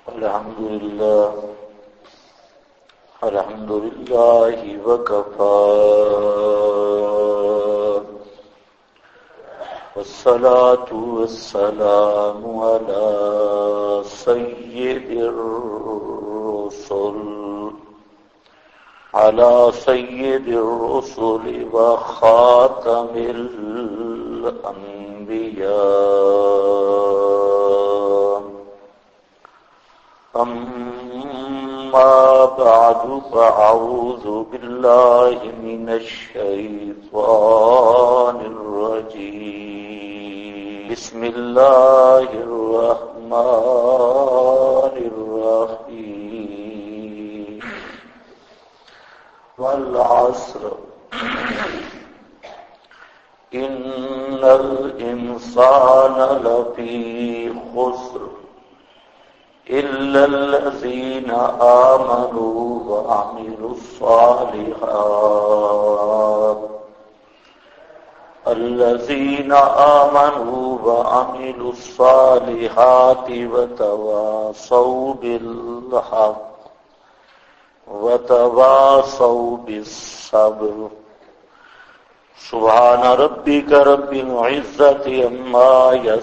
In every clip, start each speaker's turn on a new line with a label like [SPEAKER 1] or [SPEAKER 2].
[SPEAKER 1] الحمد لله وكفى والصلاة والسلام على سيد الرسل وخاتم الأنبياء. أما بعد فأعوذ بالله من الشيطان الرجيم. بسم الله الرحمن الرحيم. والعصر إن الإنسان لفي خسر إلا الذين آمنوا وعملوا الصالحات وتواصوا بالحق وتواصوا بالصبر. سبحان ربك رب العزة عما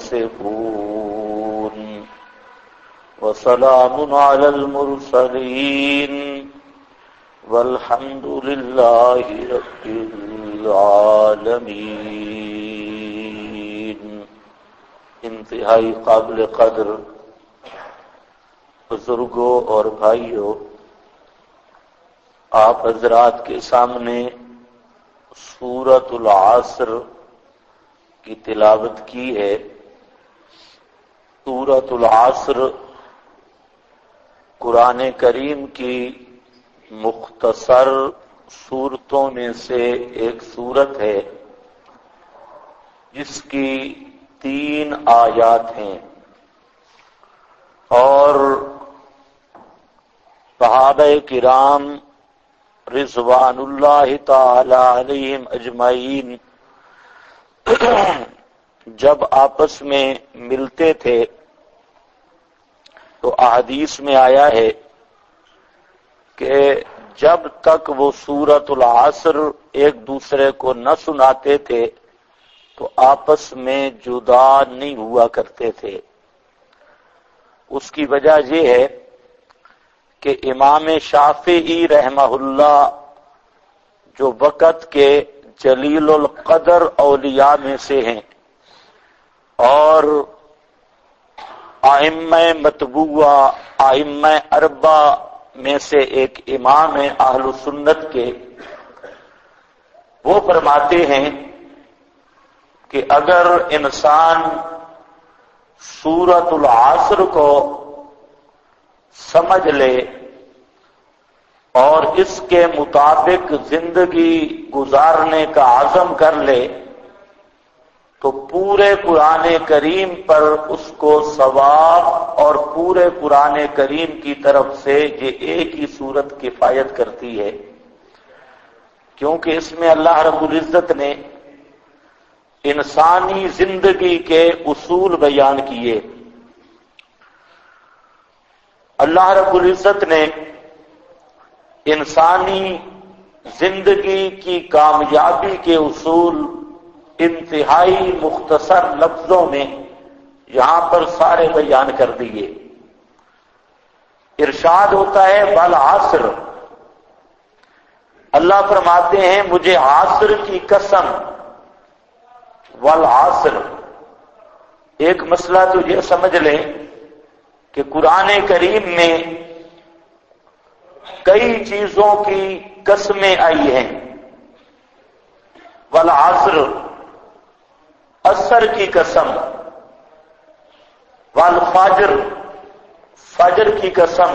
[SPEAKER 1] يصفون وسلام على المرسلين والحمد لله رب العالمين. انتہائی قابل قدر بزرگوں اور بھائیوں، آپ حضرات کے سامنے سورۃ العصر کی تلاوت کی ہے. سورۃ العصر قرآن کریم کی مختصر سورتوں میں سے ایک سورت ہے جس کی 3 آیات ہیں، اور صحابہ کرام رضوان اللہ تعالی علیہم اجمعین جب آپس میں ملتے تھے تو احادیث میں آیا ہے کہ جب تک وہ سورۃ العصر ایک دوسرے کو نہ سناتے تھے تو آپس میں جدا نہیں ہوا کرتے تھے. اس کی وجہ یہ ہے کہ امام شافعی رحمہ اللہ جو وقت کے جلیل القدر اولیاء میں سے ہیں اور ائمہ متبوعہ ائمہ اربعہ میں سے ایک امام ہیں اہل سنت کے، وہ فرماتے ہیں کہ اگر انسان سورۃ العصر کو سمجھ لے اور اس کے مطابق زندگی گزارنے کا عزم کر لے تو پورے قرآن کریم پر اس کو ثواب اور پورے قرآن کریم کی طرف سے یہ ایک ہی سورت کفایت کرتی ہے، کیونکہ اس میں اللہ رب العزت نے انسانی زندگی کے اصول بیان کیے. اللہ رب العزت نے انسانی زندگی کی کامیابی کے اصول انتہائی مختصر لفظوں میں یہاں پر سارے بیان کر دیے. ارشاد ہوتا ہے والعصر، اللہ فرماتے ہیں مجھے عصر کی قسم. والعصر، ایک مسئلہ تو یہ سمجھ لیں کہ قرآن کریم میں کئی چیزوں کی قسمیں آئی ہیں. والعصر، عصر کی قسم. والفجر، فجر کی قسم.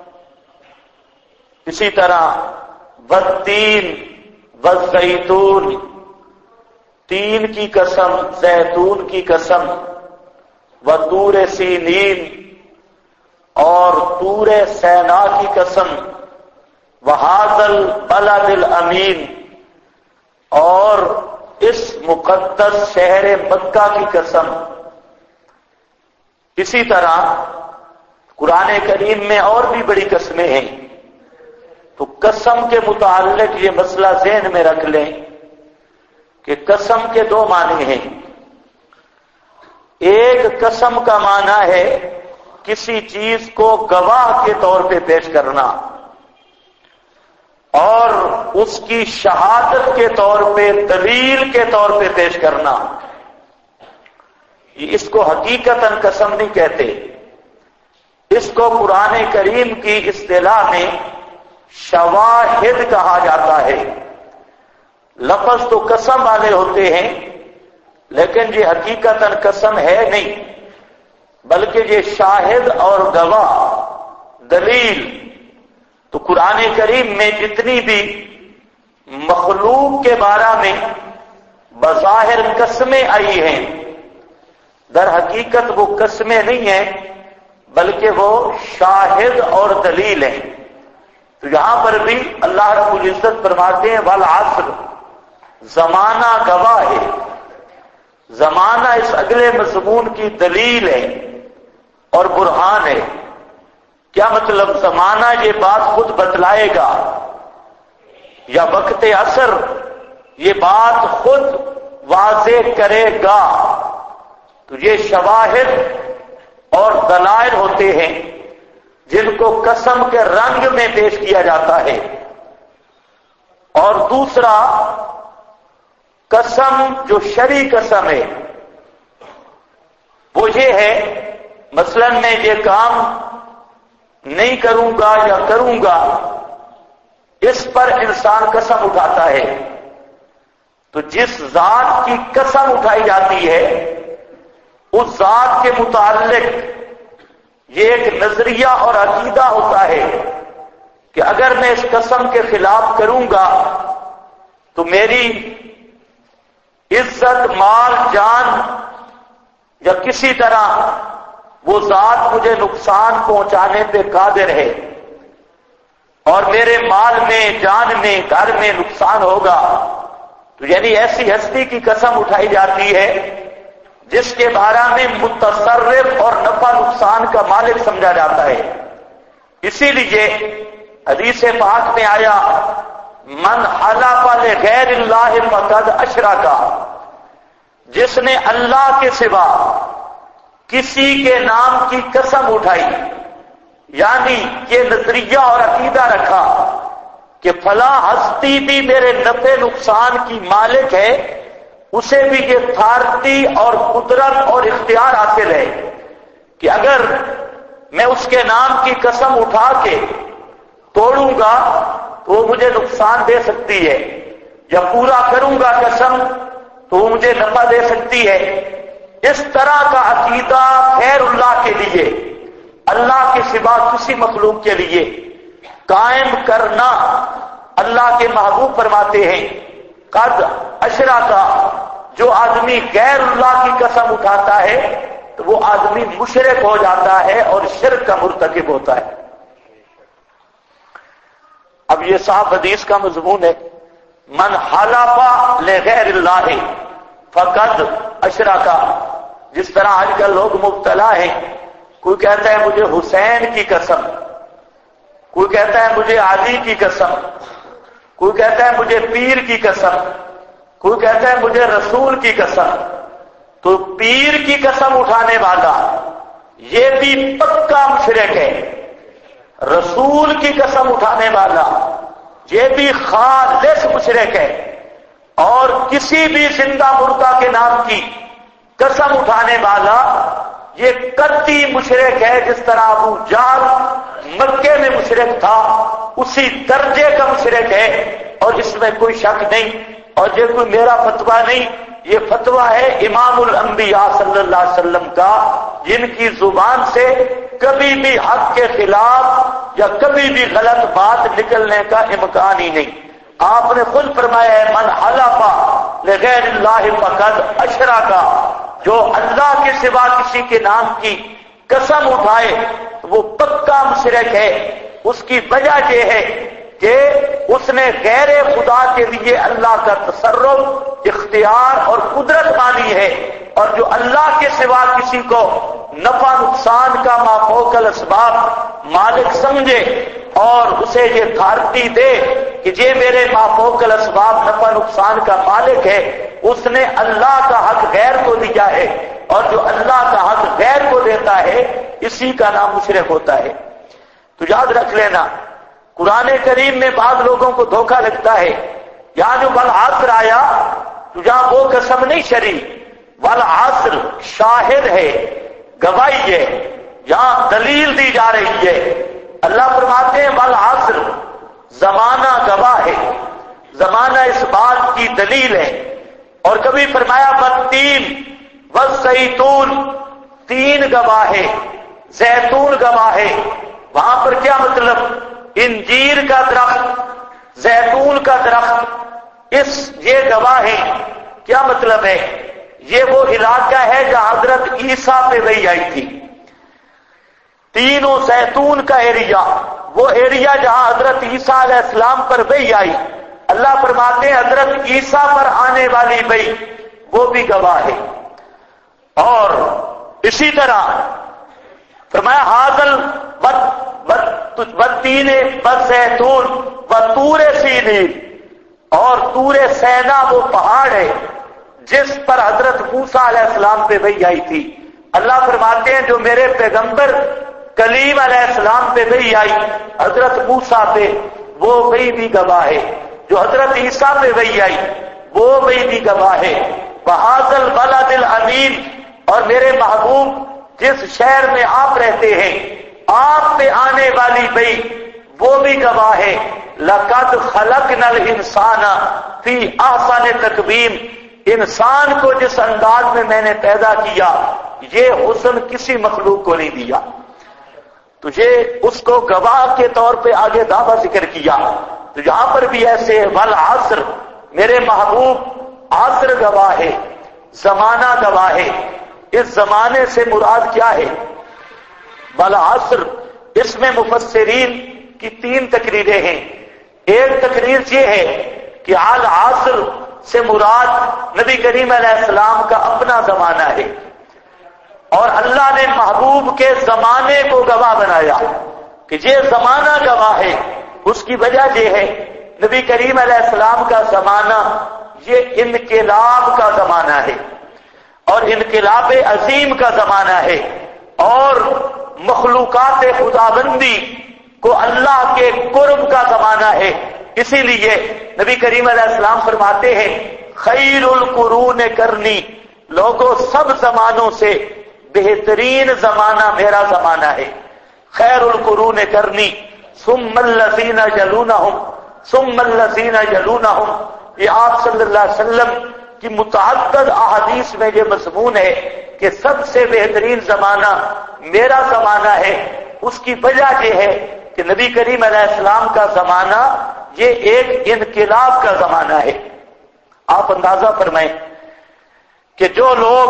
[SPEAKER 1] اسی طرح والتین والزیتون، تین کی قسم، زیتون کی قسم. وطور سینین، اور طور سینا کی قسم. وہذا البلد الامین، اور اس مقدس شہر مکہ کی قسم. اسی طرح قرآن کریم میں اور بھی بڑی قسمیں ہیں، تو قسم کے متعلق یہ مسئلہ ذہن میں رکھ لیں کہ قسم کے دو معنی ہیں۔ ایک قسم کا معنی ہے کسی چیز کو گواہ کے طور پہ پیش کرنا اور اس کی شہادت کے طور پہ، دلیل کے طور پہ پیش کرنا، اس کو حقیقتاً قسم نہیں کہتے، اس کو قرآن کریم کی اصطلاح میں شواہد کہا جاتا ہے۔ لفظ تو قسم والے ہوتے ہیں لیکن یہ حقیقتاً قسم ہے نہیں، بلکہ یہ شاہد اور گواہ، دلیل۔ تو قرآن کریم میں جتنی بھی مخلوق کے بارے میں بظاہر قسمیں آئی ہیں، در حقیقت وہ قسمیں نہیں ہیں بلکہ وہ شاہد اور دلیل ہیں۔ تو یہاں پر بھی اللہ رب العزت فرماتے ہیں والعصر، زمانہ گواہ ہے، زمانہ اس اگلے مضمون کی دلیل ہے اور برہان ہے۔ کیا مطلب؟ زمانہ یہ بات خود بتلائے گا یا وقت عصر یہ بات خود واضح کرے گا؟ تو یہ شواہد اور دلائل ہوتے ہیں جن کو قسم کے رنگ میں پیش کیا جاتا ہے۔ اور دوسرا قسم جو شرعی قسم ہے وہ یہ ہے، مثلا میں یہ کام نہیں کروں گا یا کروں گا، اس پر انسان قسم اٹھاتا ہے۔ تو جس ذات کی قسم اٹھائی جاتی ہے اس ذات کے متعلق یہ ایک نظریہ اور عقیدہ ہوتا ہے کہ اگر میں اس قسم کے خلاف کروں گا تو میری عزت، مال، جان یا کسی طرح وہ ذات مجھے نقصان پہنچانے پہ قادر ہے اور میرے مال میں، جان میں، گھر میں نقصان ہوگا۔ تو یعنی ایسی ہستی کی قسم اٹھائی جاتی ہے جس کے بارے میں متصرف اور نفع نقصان کا مالک سمجھا جاتا ہے۔ اسی لیے حدیث پاک میں آیا من حلف لغیر اللہ فقد اشرک، جس نے اللہ کے سوا کسی کے نام کی قسم اٹھائی، یعنی یہ نظریہ اور عقیدہ رکھا کہ فلاں ہستی بھی میرے نفع نقصان کی مالک ہے، اسے بھی یہ اتھارٹی اور قدرت اور اختیار حاصل ہے کہ اگر میں اس کے نام کی قسم اٹھا کے توڑوں گا تو وہ مجھے نقصان دے سکتی ہے، یا پورا کروں گا قسم تو وہ مجھے نفع دے سکتی ہے۔ اس طرح کا عقیدہ غیر اللہ کے لیے، اللہ کے سوا کسی مخلوق کے لیے قائم کرنا، اللہ کے محبوب فرماتے ہیں قد اشرک، جو آدمی غیر اللہ کی قسم اٹھاتا ہے تو وہ آدمی مشرک ہو جاتا ہے اور شرک کا مرتکب ہوتا ہے۔ اب یہ صاحب حدیث کا مضمون ہے، من حلف لغیر اللہ فقد اشرک۔ جس طرح آج کل لوگ مبتلا ہیں، کوئی کہتا ہے مجھے حسین کی قسم، کوئی کہتا ہے مجھے علی کی قسم، کوئی کہتا ہے مجھے پیر کی قسم، کوئی کہتا ہے مجھے رسول کی قسم۔ تو پیر کی قسم اٹھانے والا یہ بھی پکا مشرک ہے، رسول کی قسم اٹھانے والا یہ بھی خالص مشرک ہے، اور کسی بھی زندہ مردہ کے نام کی قسم اٹھانے والا یہ قطعی مشرک ہے۔ جس طرح ابو جہل مکے میں مشرک تھا اسی درجے کا مشرک ہے، اور اس میں کوئی شک نہیں۔ اور یہ کوئی میرا فتویٰ نہیں، یہ فتویٰ ہے امام الانبیاء صلی اللہ علیہ وسلم کا، جن کی زبان سے کبھی بھی حق کے خلاف یا کبھی بھی غلط بات نکلنے کا امکان ہی نہیں۔ آپ نے خود فرمایا ہے من حلف لغیر اللہ فقد اشرک، جو اللہ کے سوا کسی کے نام کی قسم اٹھائے وہ پکا مشرک ہے۔ اس کی وجہ یہ ہے کہ اس نے غیر خدا کے لیے اللہ کا تصرف، اختیار اور قدرت مانی ہے، اور جو اللہ کے سوا کسی کو نفع نقصان کا مافوق الاسباب مالک سمجھے اور اسے یہ اتھارٹی دے کہ یہ میرے مافوق الاسباب نفع نقصان کا مالک ہے، اس نے اللہ کا حق غیر کو دیا ہے، اور جو اللہ کا حق غیر کو دیتا ہے اسی کا نام مشرک ہوتا ہے۔ تو یاد رکھ لینا، قرآن کریم میں بعض لوگوں کو دھوکہ لگتا ہے، یہاں جو والعصر آیا تو جہاں وہ قسم نہیں شرعی، والعصر شاہد ہے، گواہی ہے، یہاں دلیل دی جا رہی ہے۔ اللہ فرماتے ہیں والعصر، زمانہ گواہ ہے، زمانہ اس بات کی دلیل ہے۔ اور کبھی فرمایا والتین والزیتون، تین گواہ ہے، زیتون گواہ ہے۔ وہاں پر کیا مطلب؟ انجیر کا درخت، زیتون کا درخت، یہ گواہ ہے۔ کیا مطلب ہے؟ یہ وہ علاقہ ہے جہاں حضرت عیسیٰ پہ وحی آئی تھی، تینوں زیتون کا ایریا، وہ ایریا جہاں حضرت عیسیٰ علیہ السلام پر وحی آئی، اللہ فرماتے ہیں حضرت عیسیٰ پر آنے والی وحی وہ بھی گواہ ہے۔ اور اسی طرح فرمایا حاضل والتین والزیتون وطور سینین، اور طور سینا وہ پہاڑ ہے جس پر حضرت موسیٰ علیہ السلام پہ وحی آئی تھی۔ اللہ فرماتے ہیں جو میرے پیغمبر کلیم علیہ السلام پہ وحی آئی حضرت موسیٰ پہ، وہ وحی بھی گواہ ہے۔ جو حضرت عیسیٰ پہ وحی آئی وہ وحی بھی گواہ ہے۔ وہذا البلد الامین، اور میرے محبوب جس شہر میں آپ رہتے ہیں آپ پہ آنے والی وحی وہ بھی گواہ ہے۔ لقد خلقنا الانسان فی احسن تقویم، انسان کو جس انداز میں میں نے پیدا کیا یہ حسن کسی مخلوق کو نہیں دیا۔ تجھے اس کو گواہ کے طور پہ آگے دعویٰ ذکر کیا، تو یہاں پر بھی ایسے والعصر، میرے محبوب عصر گواہ ہے، زمانہ گواہ ہے۔ اس زمانے سے مراد کیا ہے؟ والعصر، اس میں مفسرین کی تین تقریریں ہیں۔ ایک تقریر یہ ہے کہ العصر سے مراد نبی کریم علیہ السلام کا اپنا زمانہ ہے، اور اللہ نے محبوب کے زمانے کو گواہ بنایا کہ یہ زمانہ گواہ ہے۔ اس کی وجہ یہ ہے نبی کریم علیہ السلام کا زمانہ یہ انقلاب کا زمانہ ہے، اور انقلاب عظیم کا زمانہ ہے، اور مخلوقات خداوندی کو اللہ کے قرب کا زمانہ ہے۔ اسی لیے نبی کریم علیہ السلام فرماتے ہیں خیر القرون کرنی، لوگوں سب زمانوں سے بہترین زمانہ میرا زمانہ ہے۔ خیر القرون کرنی ثم الذین یلونہم ثم الذین یلونہم، یہ آپ صلی اللہ علیہ وسلم کی متعدد احادیث میں یہ مضمون ہے کہ سب سے بہترین زمانہ میرا زمانہ ہے۔ اس کی وجہ یہ ہے کہ نبی کریم علیہ السلام کا زمانہ یہ ایک انقلاب کا زمانہ ہے۔ آپ اندازہ فرمائیں کہ جو لوگ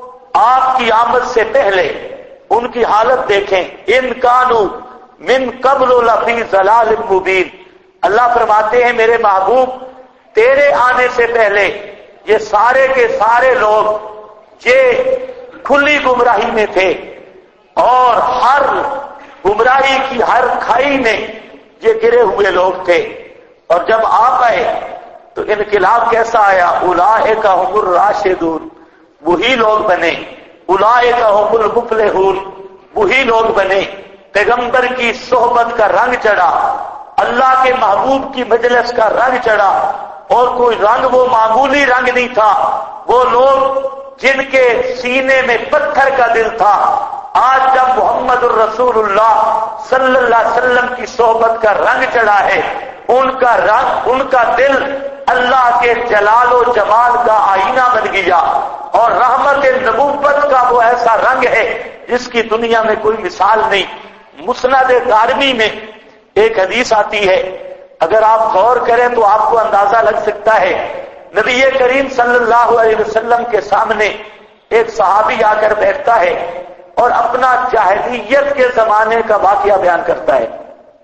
[SPEAKER 1] آپ کی آمد سے پہلے ان کی حالت دیکھیں، ان کانوا من قبل لفی ضلال مبین، اللہ فرماتے ہیں میرے محبوب تیرے آنے سے پہلے یہ سارے کے سارے لوگ یہ کھلی گمراہی میں تھے، اور ہر گمراہی کی ہر کھائی میں یہ گرے ہوئے لوگ تھے۔ اور جب آپ آئے تو انقلاب کیسا آیا؟ اولئک هم الراشدون، وہی لوگ بنے، اولئک هم المفلحون، وہی لوگ بنے۔ پیغمبر کی صحبت کا رنگ چڑھا، اللہ کے محبوب کی مجلس کا رنگ چڑھا، اور کوئی رنگ وہ معمولی رنگ نہیں تھا، وہ لوگ جن کے سینے میں پتھر کا دل تھا، آج جب محمد الرسول اللہ صلی اللہ علیہ وسلم کی صحبت کا رنگ چڑھا ہے، ان کا رنگ، ان کا دل اللہ کے جلال و جمال کا آئینہ بن گیا، اور رحمت نبوت کا وہ ایسا رنگ ہے جس کی دنیا میں کوئی مثال نہیں۔ مسند دارمی میں ایک حدیث آتی ہے، اگر آپ غور کریں تو آپ کو اندازہ لگ سکتا ہے، نبی کریم صلی اللہ علیہ وسلم کے سامنے ایک صحابی آ کر بیٹھتا ہے اور اپنا جاہلیت کے زمانے کا واقعہ بیان کرتا ہے۔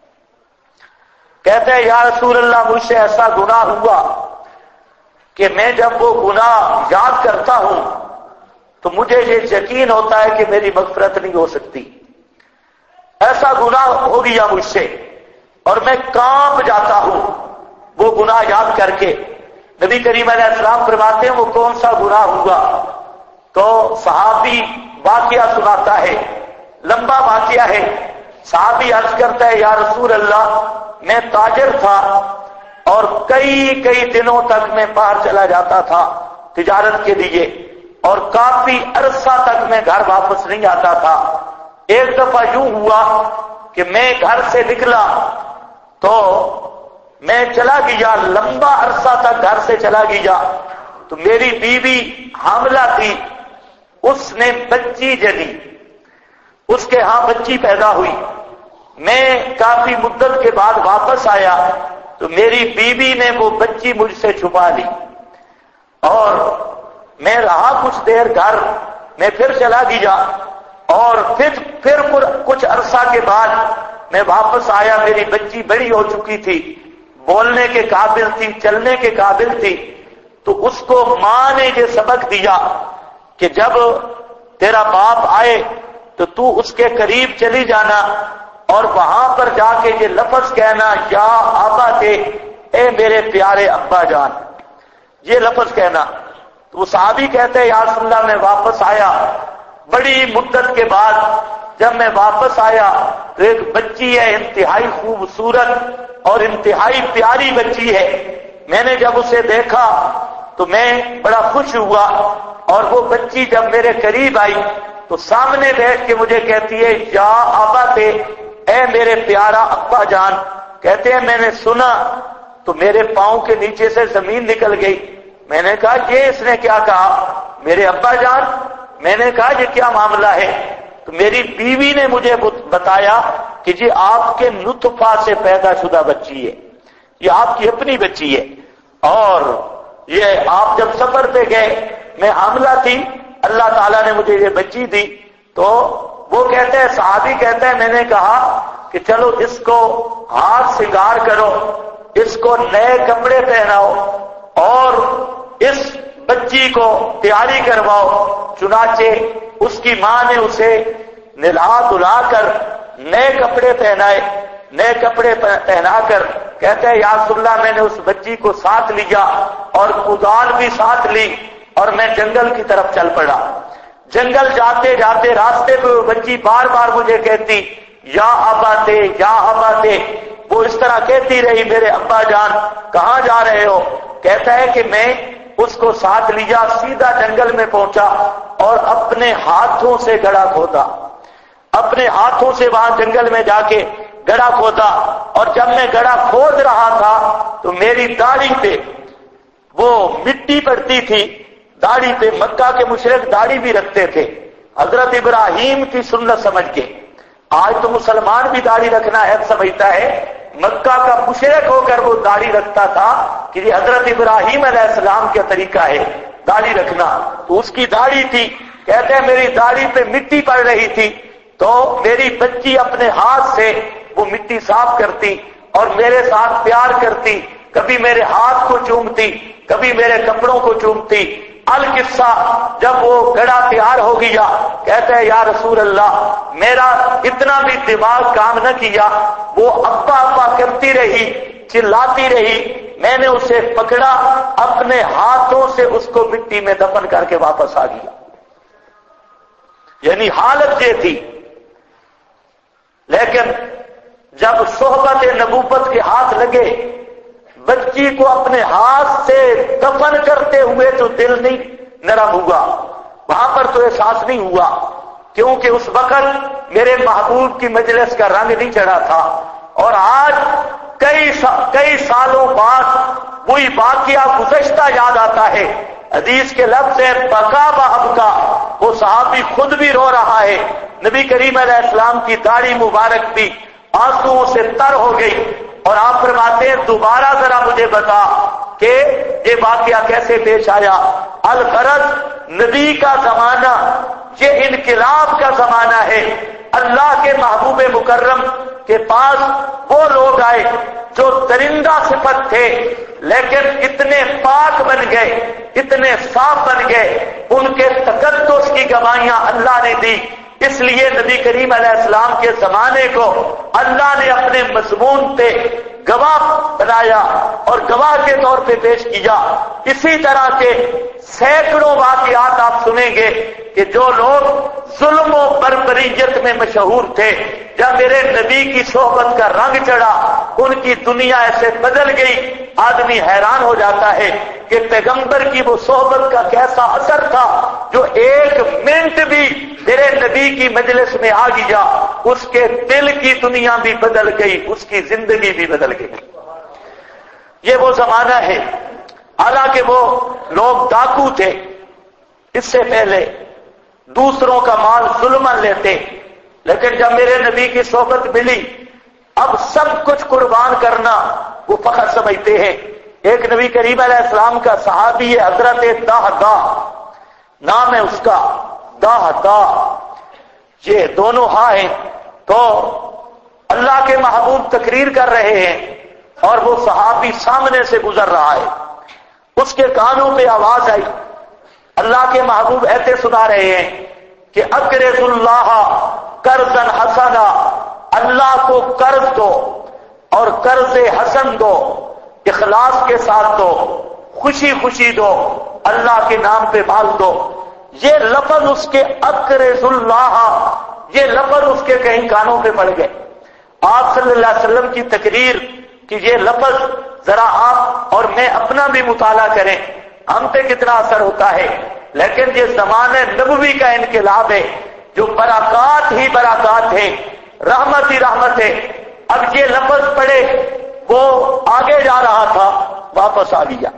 [SPEAKER 1] کہتے ہیں یا رسول اللہ مجھ سے ایسا گناہ ہوا کہ میں جب وہ گناہ یاد کرتا ہوں تو مجھے یہ یقین ہوتا ہے کہ میری مغفرت نہیں ہو سکتی۔ ایسا گناہ ہو گیا مجھ سے اور میں کانپ جاتا ہوں وہ گناہ یاد کر کے۔ نبی کریم علیہ السلام فرماتے ہیں وہ کون سا گناہ ہوا؟ تو صحابی واقعہ سناتا ہے، لمبا واقعہ ہے۔ صحابی عرض کرتا ہے یا رسول اللہ میں تاجر تھا اور کئی دنوں تک میں باہر چلا جاتا تھا تجارت کے لیے اور کافی عرصہ تک میں گھر واپس نہیں آتا تھا۔ ایک دفعہ یوں ہوا کہ میں گھر سے نکلا تو میں چلا گیا، لمبا عرصہ تک گھر سے چلا گیا تو میری بیوی حاملہ تھی، اس نے بچی جنی، اس کے ہاں بچی پیدا ہوئی۔ میں کافی مدت کے بعد واپس آیا تو میری بیوی نے وہ بچی مجھ سے چھپا لی اور میں رہا کچھ دیر گھر، میں پھر چلا گیا اور پھر کچھ عرصہ کے بعد میں واپس آیا۔ میری بچی بڑی ہو چکی تھی، بولنے کے قابل تھی، چلنے کے قابل تھی، تو اس کو ماں نے یہ سبق دیا کہ جب تیرا باپ آئے تو اس کے قریب چلی جانا اور وہاں پر جا کے یہ لفظ کہنا یا آبا تھے، اے میرے پیارے ابا جان، یہ لفظ کہنا۔ تو وہ صحابی کہتے ہیں یا رسول اللہ میں واپس آیا، بڑی مدت کے بعد جب میں واپس آیا تو ایک بچی ہے انتہائی خوبصورت اور انتہائی پیاری بچی ہے۔ میں نے جب اسے دیکھا تو میں بڑا خوش ہوا اور وہ بچی جب میرے قریب آئی تو سامنے بیٹھ کے مجھے کہتی ہے یا آبا تھے، اے میرے پیارا ابا جان۔ کہتے ہیں میں نے سنا تو میرے پاؤں کے نیچے سے زمین نکل گئی۔ میں نے کہا یہ اس نے کیا کہا؟ میرے ابا جان۔ میں نے کہا یہ کیا معاملہ ہے؟ تو میری بیوی نے مجھے بتایا کہ جی آپ کے نطفہ سے پیدا شدہ بچی ہے، یہ آپ کی اپنی بچی ہے، اور یہ آپ جب سفر پہ گئے میں حاملہ تھی، اللہ تعالیٰ نے مجھے یہ بچی دی۔ تو وہ کہتے ہیں، صحابی کہتے ہیں میں نے کہا کہ چلو اس کو ہاتھ سنگار کرو، اس کو نئے کپڑے پہناؤ اور اس بچی کو تیاری کرواؤ۔ چنانچہ اس کی ماں نے اسے نہلا دھلا کر نئے کپڑے پہنائے، نئے کپڑے پہنا کر کہتے ہیں یا رسول اللہ میں نے اس بچی کو ساتھ لیا اور کدال بھی ساتھ لی اور میں جنگل کی طرف چل پڑا۔ جنگل جاتے جاتے راستے پہ وہ بچی بار بار مجھے کہتی یا ابا تے، یا ابا تے، وہ اس طرح کہتی رہی میرے ابا جان کہاں جا رہے ہو؟ کہتا ہے کہ میں اس کو ساتھ لیا، سیدھا جنگل میں پہنچا اور اپنے ہاتھوں سے گڑھا کھودا، اپنے ہاتھوں سے وہاں جنگل میں جا کے گڑھا کھودا، اور جب میں گڑھا کھود رہا تھا تو میری داڑھی پہ وہ مٹی پڑتی تھی، داڑھی پہ۔ مکہ کے مشرک داڑھی بھی رکھتے تھے حضرت ابراہیم کی سنت سمجھ کے۔ آج تو مسلمان بھی داڑھی رکھنا عیب سمجھتا ہے، مکہ کا مشرک ہو کر وہ داڑھی رکھتا تھا کہ یہ حضرت ابراہیم علیہ السلام کا طریقہ ہے داڑھی رکھنا۔ تو اس کی داڑھی تھی، کہتے ہیں میری داڑھی پہ مٹی پڑ رہی تھی تو میری بچی اپنے ہاتھ سے وہ مٹی صاف کرتی اور میرے ساتھ پیار کرتی، کبھی میرے ہاتھ کو چومتی، کبھی میرے کپڑوں کو چومتی۔ القصہ جب وہ گڑھا تیار ہو گیا کہتے ہیں یا رسول اللہ میرا اتنا بھی دماغ کام نہ کیا، وہ ابا ابا کرتی رہی، چلاتی رہی، میں نے اسے پکڑا، اپنے ہاتھوں سے اس کو مٹی میں دفن کر کے واپس آ گیا۔ یعنی حالت یہ تھی۔ لیکن جب صحبت نبوت کے ہاتھ لگے، بچی کو اپنے ہاتھ سے دفن کرتے ہوئے تو دل نہیں نرم ہوا، وہاں پر تو احساس نہیں ہوا، کیونکہ اس وقت میرے محبوب کی مجلس کا رنگ نہیں چڑھا تھا۔ اور آج کئی سالوں بعد وہی واقعہ گزشتہ یاد آتا ہے۔ حدیث کے لفظ ہے بکا بابکا، وہ صحابی خود بھی رو رہا ہے، نبی کریم علیہ السلام کی داڑھی مبارک بھی آنسوؤں سے تر ہو گئی، اور آپ فرماتے ہیں دوبارہ ذرا مجھے بتا کہ یہ واقعہ کیسے پیش آیا۔ الغرض نبی کا زمانہ یہ انقلاب کا زمانہ ہے۔ اللہ کے محبوب مکرم کے پاس وہ لوگ آئے جو درندہ صفت تھے لیکن اتنے پاک بن گئے، اتنے صاف بن گئے، ان کے تقدس کی گواہیاں اللہ نے دی اس لیے نبی کریم علیہ السلام کے زمانے کو اللہ نے اپنے مضمون پہ گواہ بنایا اور گواہ کے طور پہ پیش کیا۔ اسی طرح کے سینکڑوں واقعات آپ سنیں گے کہ جو لوگ ظلم و بربریت میں مشہور تھے، جب میرے نبی کی صحبت کا رنگ چڑھا ان کی دنیا ایسے بدل گئی، آدمی حیران ہو جاتا ہے کہ پیغمبر کی وہ صحبت کا کیسا اثر تھا جو ایک منٹ بھی میرے نبی کی مجلس میں آ گیا، اس کے دل کی دنیا بھی بدل گئی، اس کی زندگی بھی بدل گئی۔ یہ وہ زمانہ ہے، حالانکہ وہ لوگ ڈاکو تھے، اس سے پہلے دوسروں کا مال ظلماً لیتے، لیکن جب میرے نبی کی صحبت ملی اب سب کچھ قربان کرنا وہ فخر سمجھتے ہیں۔ ایک نبی کریم علیہ السلام کا صحابی ہے حضرت دہدا، نام ہے اس کا دہدا، یہ دونوں ہاں ہیں۔ تو اللہ کے محبوب تقریر کر رہے ہیں اور وہ صحابی سامنے سے گزر رہا ہے، اس کے کانوں پہ آواز آئی، اللہ کے محبوب ایسے سنا رہے ہیں کہ اقرض اللہ قرضا حسنا، اللہ کو قرض دو اور قرض حسن دو، اخلاص کے ساتھ دو، خوشی خوشی دو، اللہ کے نام پہ مال دو۔ یہ لفظ اس کے اقرض اللہ، یہ لفظ اس کے کہیں کانوں پہ پڑ گئے۔ آپ صلی اللہ علیہ وسلم کی تقریر کہ یہ لفظ ذرا آپ اور میں اپنا بھی مطالعہ کریں، ہم پہ کتنا اثر ہوتا ہے۔ لیکن یہ زمانہ نبوی کا انقلاب ہے جو برکات ہی برکات ہے، رحمت ہی رحمت ہے۔ اب یہ لفظ پڑھے، وہ آگے جا رہا تھا واپس آ گیا،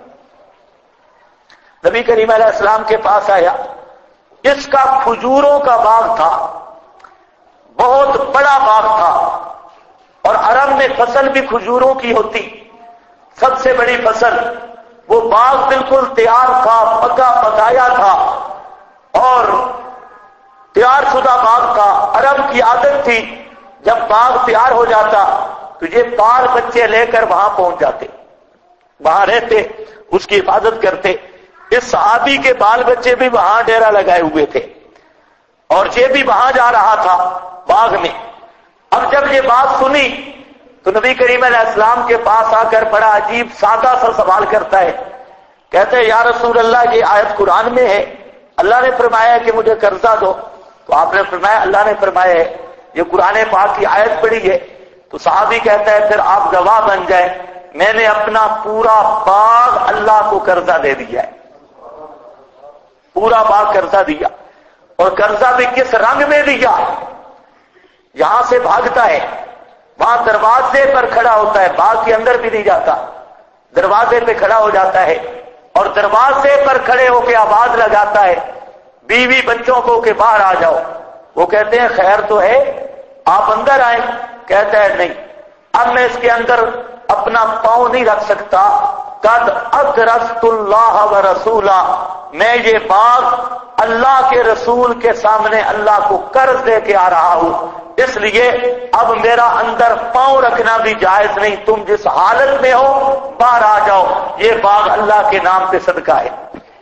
[SPEAKER 1] نبی کریم علیہ السلام کے پاس آیا، اس کا کھجوروں کا باغ تھا، بہت بڑا باغ تھا، اور عرب میں فصل بھی کھجوروں کی ہوتی، سب سے بڑی فصل۔ وہ باغ بالکل تیار تھا، پکا پکایا تھا اور تیار شدہ باغ تھا۔ عرب کی عادت تھی جب باغ تیار ہو جاتا تو یہ بال بچے لے کر وہاں پہنچ جاتے، وہاں رہتے، اس کی حفاظت کرتے۔ اس صحابی کے بال بچے بھی وہاں ڈیرا لگائے ہوئے تھے اور یہ بھی وہاں جا رہا تھا باغ میں۔ اب جب یہ بات سنی تو نبی کریم علیہ السلام کے پاس آ کر بڑا عجیب سادہ سا سوال کرتا ہے، کہتے ہیں یا رسول اللہ یہ آیت قرآن میں ہے، اللہ نے فرمایا ہے کہ مجھے قرضہ دو، تو آپ نے فرمایا اللہ نے فرمایا ہے، یہ قرآن پاک کی آیت پڑھی ہے۔ تو صحابی کہتا ہے پھر آپ گواہ بن جائیں، میں نے اپنا پورا باغ اللہ کو قرضہ دے دیا ہے، پورا باغ قرضہ دیا، اور قرضہ بھی کس رنگ میں دیا؟ یہاں سے بھاگتا ہے، وہاں دروازے پر کھڑا ہوتا ہے، باغ کے اندر بھی نہیں جاتا، دروازے پہ کھڑا ہو جاتا ہے اور دروازے پر کھڑے ہو کے آواز لگاتا ہے بیوی بچوں کو کہ باہر آ جاؤ۔ وہ کہتے ہیں خیر تو ہے، آپ اندر آئیں، کہتا ہے نہیں، اب میں اس کے اندر اپنا پاؤں نہیں رکھ سکتا، قد اقرضت اللہ ورسولہ، میں یہ باغ اللہ کے رسول کے سامنے اللہ کو قرض دے کے آ رہا ہوں، اس لیے اب میرا اندر پاؤں رکھنا بھی جائز نہیں، تم جس حالت میں ہو باہر آ جاؤ، یہ باغ اللہ کے نام پہ صدقہ ہے۔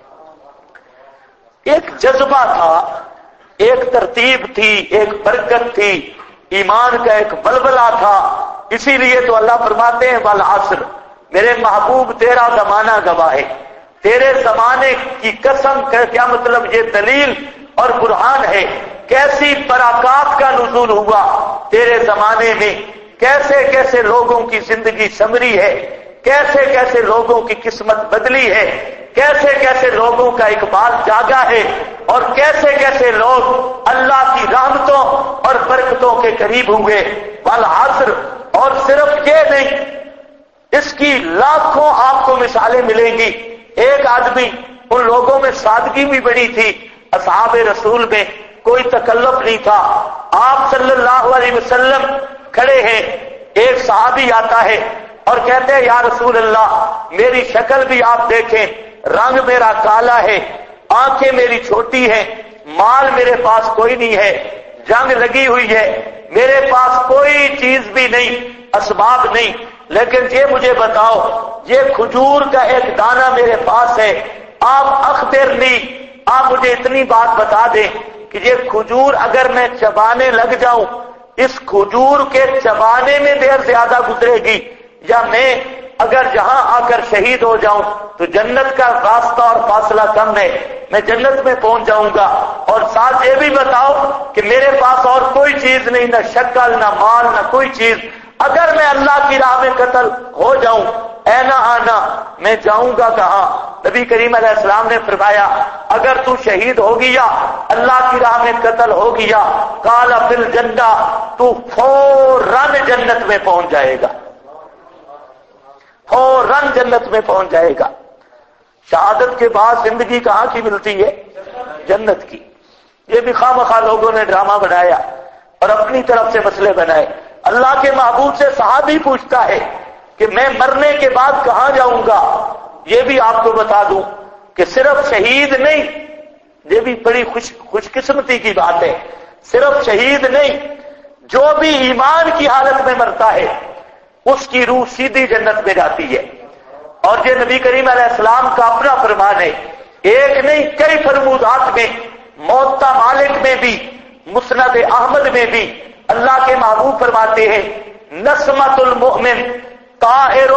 [SPEAKER 1] ایک جذبہ تھا، ایک ترتیب تھی، ایک برکت تھی، ایمان کا ایک بلبلہ تھا۔ اسی لیے تو اللہ فرماتے ہیں والعصر، میرے محبوب تیرا زمانہ گواہ ہے، تیرے زمانے کی قسم، کیا مطلب یہ دلیل اور برہان ہے، کیسی برکات کا نزول ہوا تیرے زمانے میں، کیسے کیسے لوگوں کی زندگی سنوری ہے، کیسے کیسے لوگوں کی قسمت بدلی ہے، کیسے کیسے لوگوں کا اقبال جاگا ہے، اور کیسے کیسے لوگ اللہ کی رحمتوں اور برکتوں کے قریب ہوئے۔ والعصر، اور صرف یہ نہیں، اس کی لاکھوں آپ کو مثالیں ملیں گی۔ ایک آدمی، ان لوگوں میں سادگی بھی بڑی تھی، اصحاب رسول میں کوئی تکلف نہیں تھا۔ آپ صلی اللہ علیہ وسلم کھڑے ہیں، ایک صحابی آتا ہے اور کہتے ہیں یا رسول اللہ میری شکل بھی آپ دیکھیں، رنگ میرا کالا ہے، آنکھیں میری چھوٹی ہیں، مال میرے پاس کوئی نہیں ہے، جنگ لگی ہوئی ہے، میرے پاس کوئی چیز بھی نہیں، اسباب نہیں، لیکن یہ مجھے بتاؤ، یہ کھجور کا ایک دانہ میرے پاس ہے، آپ اخبرنی، آپ مجھے اتنی بات بتا دیں کہ یہ کھجور اگر میں چبانے لگ جاؤں، اس کھجور کے چبانے میں دیر زیادہ گزرے گی، یا میں اگر جہاں آ کر شہید ہو جاؤں تو جنت کا راستہ اور فاصلہ کم ہے، میں جنت میں پہنچ جاؤں گا۔ اور ساتھ یہ بھی بتاؤ کہ میرے پاس اور کوئی چیز نہیں، نہ شکل، نہ مال، نہ کوئی چیز، اگر میں اللہ کی راہ میں قتل ہو جاؤں، اینا آنا، میں جاؤں گا کہاں؟ نبی کریم علیہ السلام نے فرمایا اگر تو شہید ہو گیا، اللہ کی راہ میں قتل ہو گیا، قال فی الجنہ، تو فوراً جنت میں پہنچ جائے گا، فوراً جنت میں پہنچ جائے گا۔ شہادت کے بعد زندگی کہاں کی ملتی ہے؟ جنت کی۔ یہ بھی خواہ مخواہ لوگوں نے ڈرامہ بنایا اور اپنی طرف سے مسئلے بنائے۔ اللہ کے محبوب سے صحابی پوچھتا ہے کہ میں مرنے کے بعد کہاں جاؤں گا؟ یہ بھی آپ کو بتا دوں کہ صرف شہید نہیں، یہ بھی بڑی خوش قسمتی کی بات ہے، صرف شہید نہیں، جو بھی ایمان کی حالت میں مرتا ہے اس کی روح سیدھی جنت میں جاتی ہے۔ اور یہ نبی کریم علیہ السلام کا اپنا فرمان ہے، ایک نہیں کئی فرمودات میں، موطا مالک میں بھی، مسند احمد میں بھی اللہ کے محبوب فرماتے ہیں نسمۃ المؤمن طائر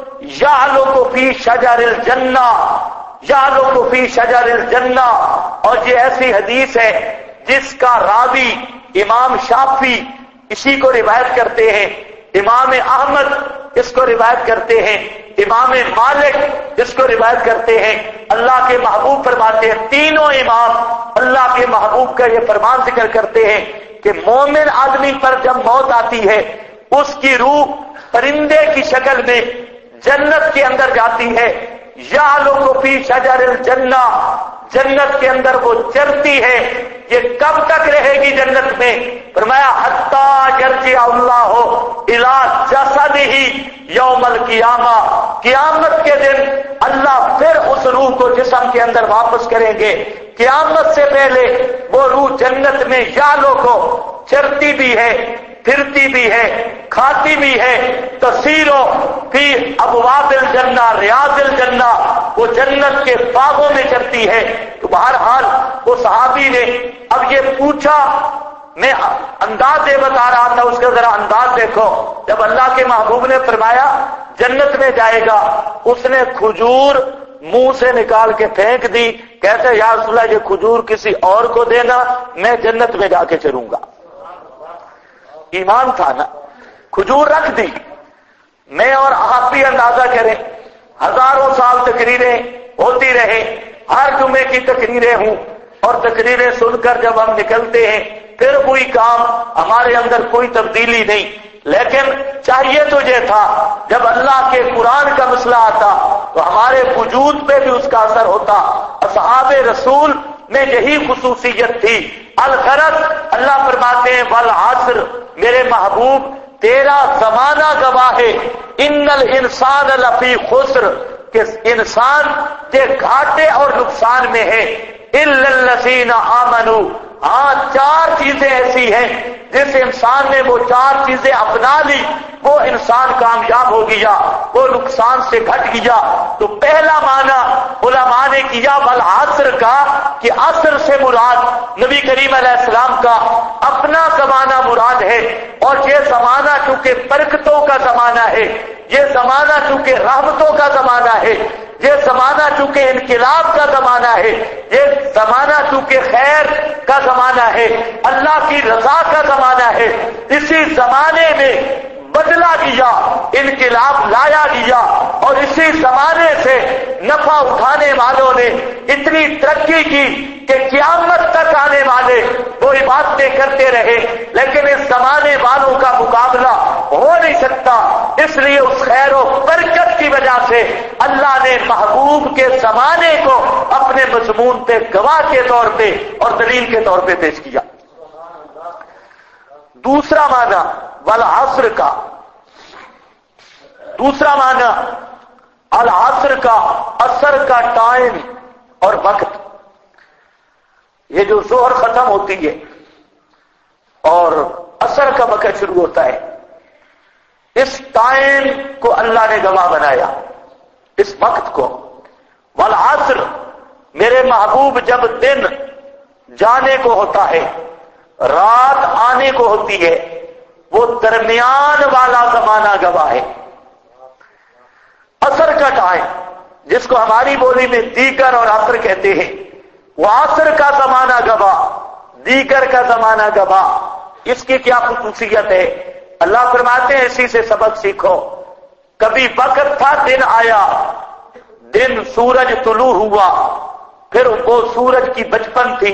[SPEAKER 1] یعلق فی شجر الجنہ، یعلق فی شجر الجنہ۔ اور یہ ایسی حدیث ہے جس کا راوی امام شافعی اسی کو روایت کرتے ہیں، امام احمد اس کو روایت کرتے ہیں، امام مالک اس کو روایت کرتے ہیں۔ اللہ کے محبوب فرماتے ہیں، تینوں امام اللہ کے محبوب کا یہ فرمان ذکر کرتے ہیں کہ مومن آدمی پر جب موت آتی ہے اس کی روح پرندے کی شکل میں جنت کے اندر جاتی ہے، یعلق فی شجر الجنہ، جنت کے اندر وہ چرتی ہے۔ یہ کب تک رہے گی جنت میں؟ فرمایا حتی یرجع اللہ الی جسدہ یوم القیامہ، قیامت کے دن اللہ پھر اس روح کو جسم کے اندر واپس کریں گے۔ قیامت سے پہلے وہ روح جنت میں یعلق کو چرتی بھی ہے، پھرتی بھی ہے، کھاتی بھی ہے، تسیرو فی ابواب الجنہ ریاض الجنہ، وہ جنت کے باغوں میں چرتی ہے۔ تو بہرحال وہ صحابی نے اب یہ پوچھا، میں انداز یہ بتا رہا تھا، اس کا ذرا انداز دیکھو، جب اللہ کے محبوب نے فرمایا جنت میں جائے گا، اس نے کھجور منہ سے نکال کے پھینک دی، کہتے یا رسول اللہ یہ کھجور کسی اور کو دینا، میں جنت میں جا کے چروں گا۔ ایمان تھا نا، کھجور رکھ دی۔ میں اور آپ بھی اندازہ کریں، ہزاروں سال تقریریں ہوتی رہے، ہر جمعے کی تقریریں ہوں، اور تقریریں سن کر جب ہم نکلتے ہیں پھر کوئی کام، ہمارے اندر کوئی تبدیلی نہیں۔ لیکن چاہیے تو یہ تھا جب اللہ کے قرآن کا مسئلہ آتا تو ہمارے وجود پہ بھی اس کا اثر ہوتا۔ اصحاب رسول میں یہی خصوصیت تھی۔ الغرض اللہ فرماتے ہیں والعصر، میرے محبوب تیرا زمانہ گواہ ہے، ان الانسان لفی خسر، کہ انسان کے گھاٹے اور نقصان میں ہے، الا الذین آمنوا، ہاں چار چیزیں ایسی ہیں جس انسان نے وہ چار چیزیں اپنا لی وہ انسان کامیاب ہو گیا، وہ نقصان سے گھٹ گیا۔ تو پہلا معنی علماء نے کیا والعصر کا کہ عصر سے مراد نبی کریم علیہ السلام کا اپنا زمانہ مراد ہے، اور یہ زمانہ چونکہ برکتوں کا زمانہ ہے، یہ زمانہ چونکہ رحمتوں کا زمانہ ہے، یہ زمانہ چونکہ انقلاب کا زمانہ ہے، یہ زمانہ چونکہ خیر کا زمانہ ہے، اللہ کی رضا کا زمانہ ہے، اسی زمانے میں بدلا گیا، انقلاب لایا گیا، اور اسی زمانے سے نفع اٹھانے والوں نے اتنی ترقی کی کہ قیامت تک آنے والے وہ عبادتیں کرتے رہے، لیکن اس زمانے والوں کا مقابلہ ہو نہیں سکتا۔ اس لیے اس خیر و برکت کی وجہ سے اللہ نے محبوب کے زمانے کو اپنے مضمون پہ گواہ کے طور پہ اور دلیل کے طور پہ پیش کیا۔ دوسرا معنی والعصر کا، دوسرا معنی العصر کا، عصر کا ٹائم اور وقت، یہ جو ظہر ختم ہوتی ہے اور عصر کا وقت شروع ہوتا ہے، اس ٹائم کو اللہ نے گواہ بنایا، اس وقت کو۔ والعصر، میرے محبوب جب دن جانے کو ہوتا ہے، رات آنے کو ہوتی ہے، وہ درمیان والا زمانہ گواہ ہے۔ عصر کا ٹائم جس کو ہماری بولی میں دیگر اور عصر کہتے ہیں، وہ عصر کا زمانہ گواہ، دیگر کا زمانہ گواہ۔ اس کی کیا خصوصیت ہے؟ اللہ فرماتے ہیں اسی سے سبق سیکھو۔ کبھی وقت تھا، دن آیا، دن سورج طلوع ہوا، پھر وہ سورج کی بچپن تھی،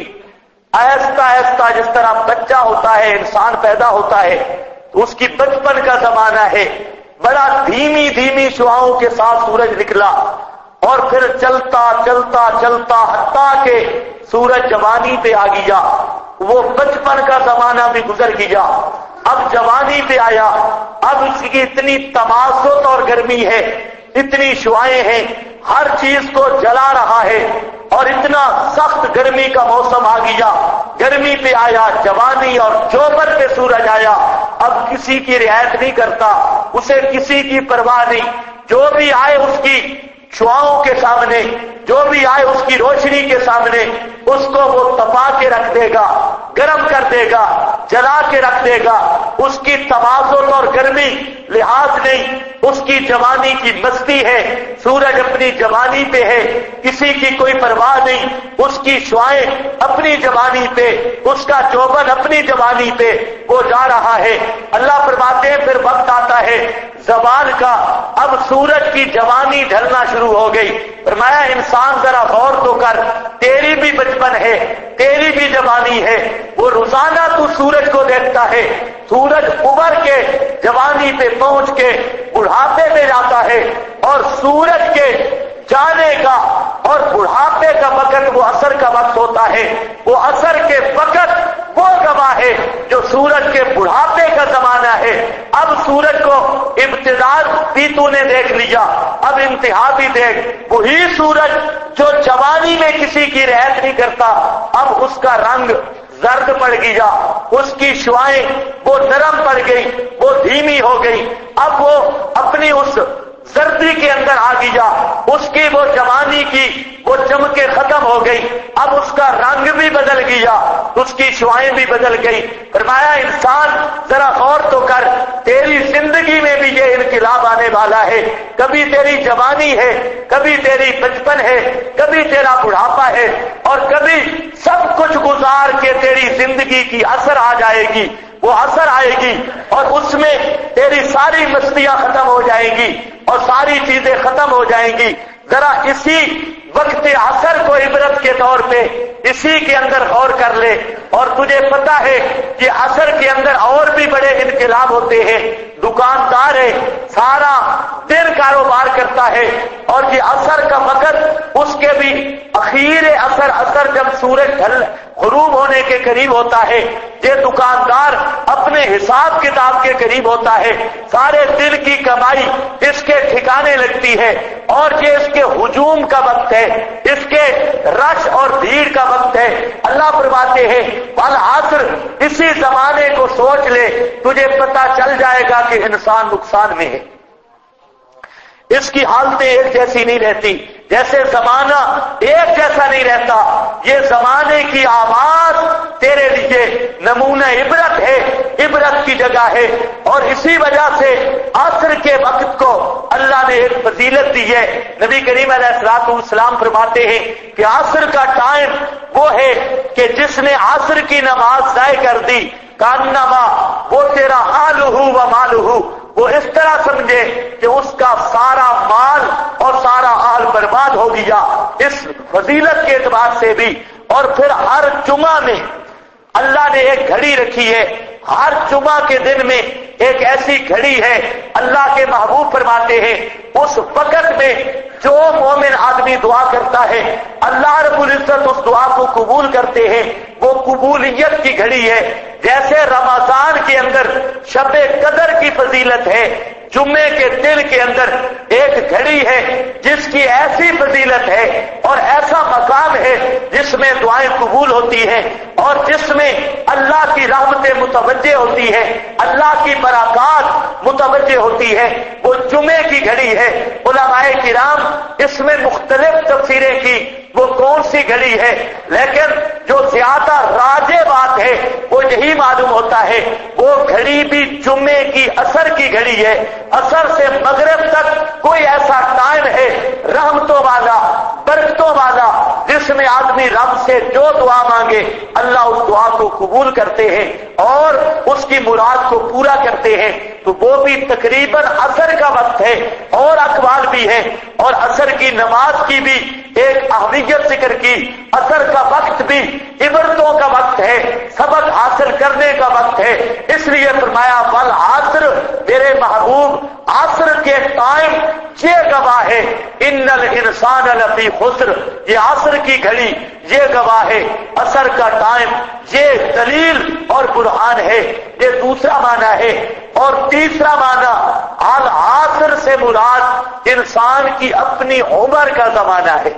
[SPEAKER 1] آہستہ آہستہ جس طرح بچہ ہوتا ہے، انسان پیدا ہوتا ہے تو اس کی بچپن کا زمانہ ہے، بڑا دھیمی دھیمی شعاؤں کے ساتھ سورج نکلا اور پھر چلتا چلتا چلتا حتیٰ کہ سورج جوانی پہ آ گیا، وہ بچپن کا زمانہ بھی گزر گیا، اب جوانی پہ آیا، اب اس کی اتنی تماسط اور گرمی ہے، اتنی شعائیں ہیں، ہر چیز کو جلا رہا ہے اور اتنا سخت گرمی کا موسم آ گیا، گرمی پہ آیا، جوانی اور جوبن پہ سورج آیا، اب کسی کی رعایت نہیں کرتا، اسے کسی کی پرواہ نہیں، جو بھی آئے اس کی شعاؤں کے سامنے، جو بھی آئے اس کی روشنی کے سامنے، اس کو وہ تپا کے رکھ دے گا، گرم کر دے گا، جلا کے رکھ دے گا، اس کی تماسط اور گرمی لحاظ نہیں، اس کی جوانی کی مستی ہے، سورج اپنی جوانی پہ ہے، کسی کی کوئی پرواہ نہیں، اس کی شعائیں اپنی جوانی پہ، اس کا جوبن اپنی جوانی پہ وہ جا رہا ہے۔ اللہ فرماتے ہیں پھر وقت آتا ہے زوال کا، اب سورج کی جوانی ڈھلنا شروع ہو گئی۔ فرمایا انسان ذرا غور تو کر، تیری بھی بچپن ہے، تیری بھی جوانی ہے، وہ روزانہ تو سورج کو دیکھتا ہے، سورج ابھر کے جوانی پہ پہنچ کے بڑھاپے میں جاتا ہے، اور سورج کے جانے کا اور بڑھاپے کا وقت وہ عصر کا وقت ہوتا ہے، وہ عصر کے وقت وہ گواہ ہے جو سورج کے بڑھاپے کا زمانہ ہے۔ اب سورج کو ابتدا بھی تو نے دیکھ لیا، اب انتہا بھی دیکھ، وہی سورج جو جوانی میں کسی کی رعایت نہیں کرتا، اب اس کا رنگ زرد پڑ گیا، اس کی شعائیں وہ نرم پڑ گئی، وہ دھیمی ہو گئی، اب وہ اپنی اس زردی کے اندر آ گیا، اس کی وہ جوانی کی وہ چمکیں ختم ہو گئی، اب اس کا رنگ بھی بدل گیا، اس کی شعائیں بھی بدل گئی۔ فرمایا انسان ذرا غور تو کر، تیری زندگی میں بھی یہ انقلاب آنے والا ہے، کبھی تیری جوانی ہے، کبھی تیری بچپن ہے، کبھی تیرا بڑھاپا ہے، اور کبھی سب کچھ گزار کے تیری زندگی کی عصر آ جائے گی، وہ عصر آئے گی اور اس میں تیری ساری مستیاں ختم ہو جائیں گی اور ساری چیزیں ختم ہو جائیں گی۔ ذرا اسی وقت عصر کو عبرت کے طور پہ اسی کے اندر غور کر لے، اور تجھے پتا ہے کہ عصر کے اندر اور بھی بڑے انقلاب ہوتے ہیں۔ دکاندار ہے، سارا دن کاروبار کرتا ہے، اور یہ عصر کا وقت اس کے بھی اخیر عصر جب سورج غروب ہونے کے قریب ہوتا ہے، یہ دکاندار اپنے حساب کتاب کے قریب ہوتا ہے، سارے دن کی کمائی اس کے ٹھکانے لگتی ہے، اور یہ اس کے ہجوم کا وقت ہے، اس کے رش اور بھیڑ کا وقت ہے۔ اللہ فرماتے ہیں والعصر، اسی زمانے کو سوچ لے، تجھے پتہ چل جائے گا کہ انسان نقصان میں ہے، اس کی حالتیں ایک جیسی نہیں رہتی، جیسے زمانہ ایک جیسا نہیں رہتا، یہ زمانے کی آواز تیرے لیے نمونہ عبرت ہے، عبرت کی جگہ ہے، اور اسی وجہ سے عصر کے وقت کو اللہ نے ایک فضیلت دی ہے۔ نبی کریم علیہ الصلوۃ والسلام فرماتے ہیں کہ عصر کا ٹائم وہ ہے کہ جس نے عصر کی نماز ضائع کر دی، کانما وہ تیرا حالہ و مالہ، وہ اس طرح سمجھے کہ اس کا سارا مال اور سارا آل برباد ہو گیا، اس فضیلت کے اعتبار سے بھی۔ اور پھر ہر جمعہ میں اللہ نے ایک گھڑی رکھی ہے، ہر جمعہ کے دن میں ایک ایسی گھڑی ہے، اللہ کے محبوب فرماتے ہیں اس وقت میں جو مومن آدمی دعا کرتا ہے اللہ رب العزت اس دعا کو قبول کرتے ہیں، وہ قبولیت کی گھڑی ہے۔ جیسے رمضان کے اندر شب قدر کی فضیلت ہے، جمعے کے دن کے اندر ایک گھڑی ہے جس کی ایسی فضیلت ہے اور ایسا مقام ہے جس میں دعائیں قبول ہوتی ہیں اور جس میں اللہ کی رحمتیں متوجہ ہوتی ہے، اللہ کی برکات متوجہ ہوتی ہے، وہ جمعے کی گھڑی ہے۔ علماء کرام اس میں مختلف تفسیریں کی، وہ کون سی گھڑی ہے، لیکن جو زیادہ راجح بات ہے وہ یہی معلوم ہوتا ہے وہ گھڑی بھی جمعے کی عصر کی گھڑی ہے۔ عصر سے مغرب تک کوئی ایسا ٹائم ہے رحمتوں والا، برکتوں والا، جس میں آدمی رب سے جو دعا مانگے اللہ اس دعا کو قبول کرتے ہیں اور اس کی مراد کو پورا کرتے ہیں۔ تو وہ بھی تقریباً عصر کا وقت ہے، اور اقوال بھی ہے، اور عصر کی نماز کی بھی ایک اہمیت ذکر کی۔ عصر کا وقت بھی عبرتوں کا وقت ہے، سبق حاصل کرنے کا وقت ہے، اس لیے فرمایا والعصر، میرے محبوب عصر کے ٹائم یہ گواہ ہے، ان الانسان لفی خسر، یہ عصر کی گھڑی یہ گواہ ہے، عصر کا ٹائم یہ دلیل اور برہان ہے۔ یہ دوسرا معنی ہے۔ اور تیسرا معنی العصر سے مراد انسان کی اپنی عمر کا زمانہ ہے،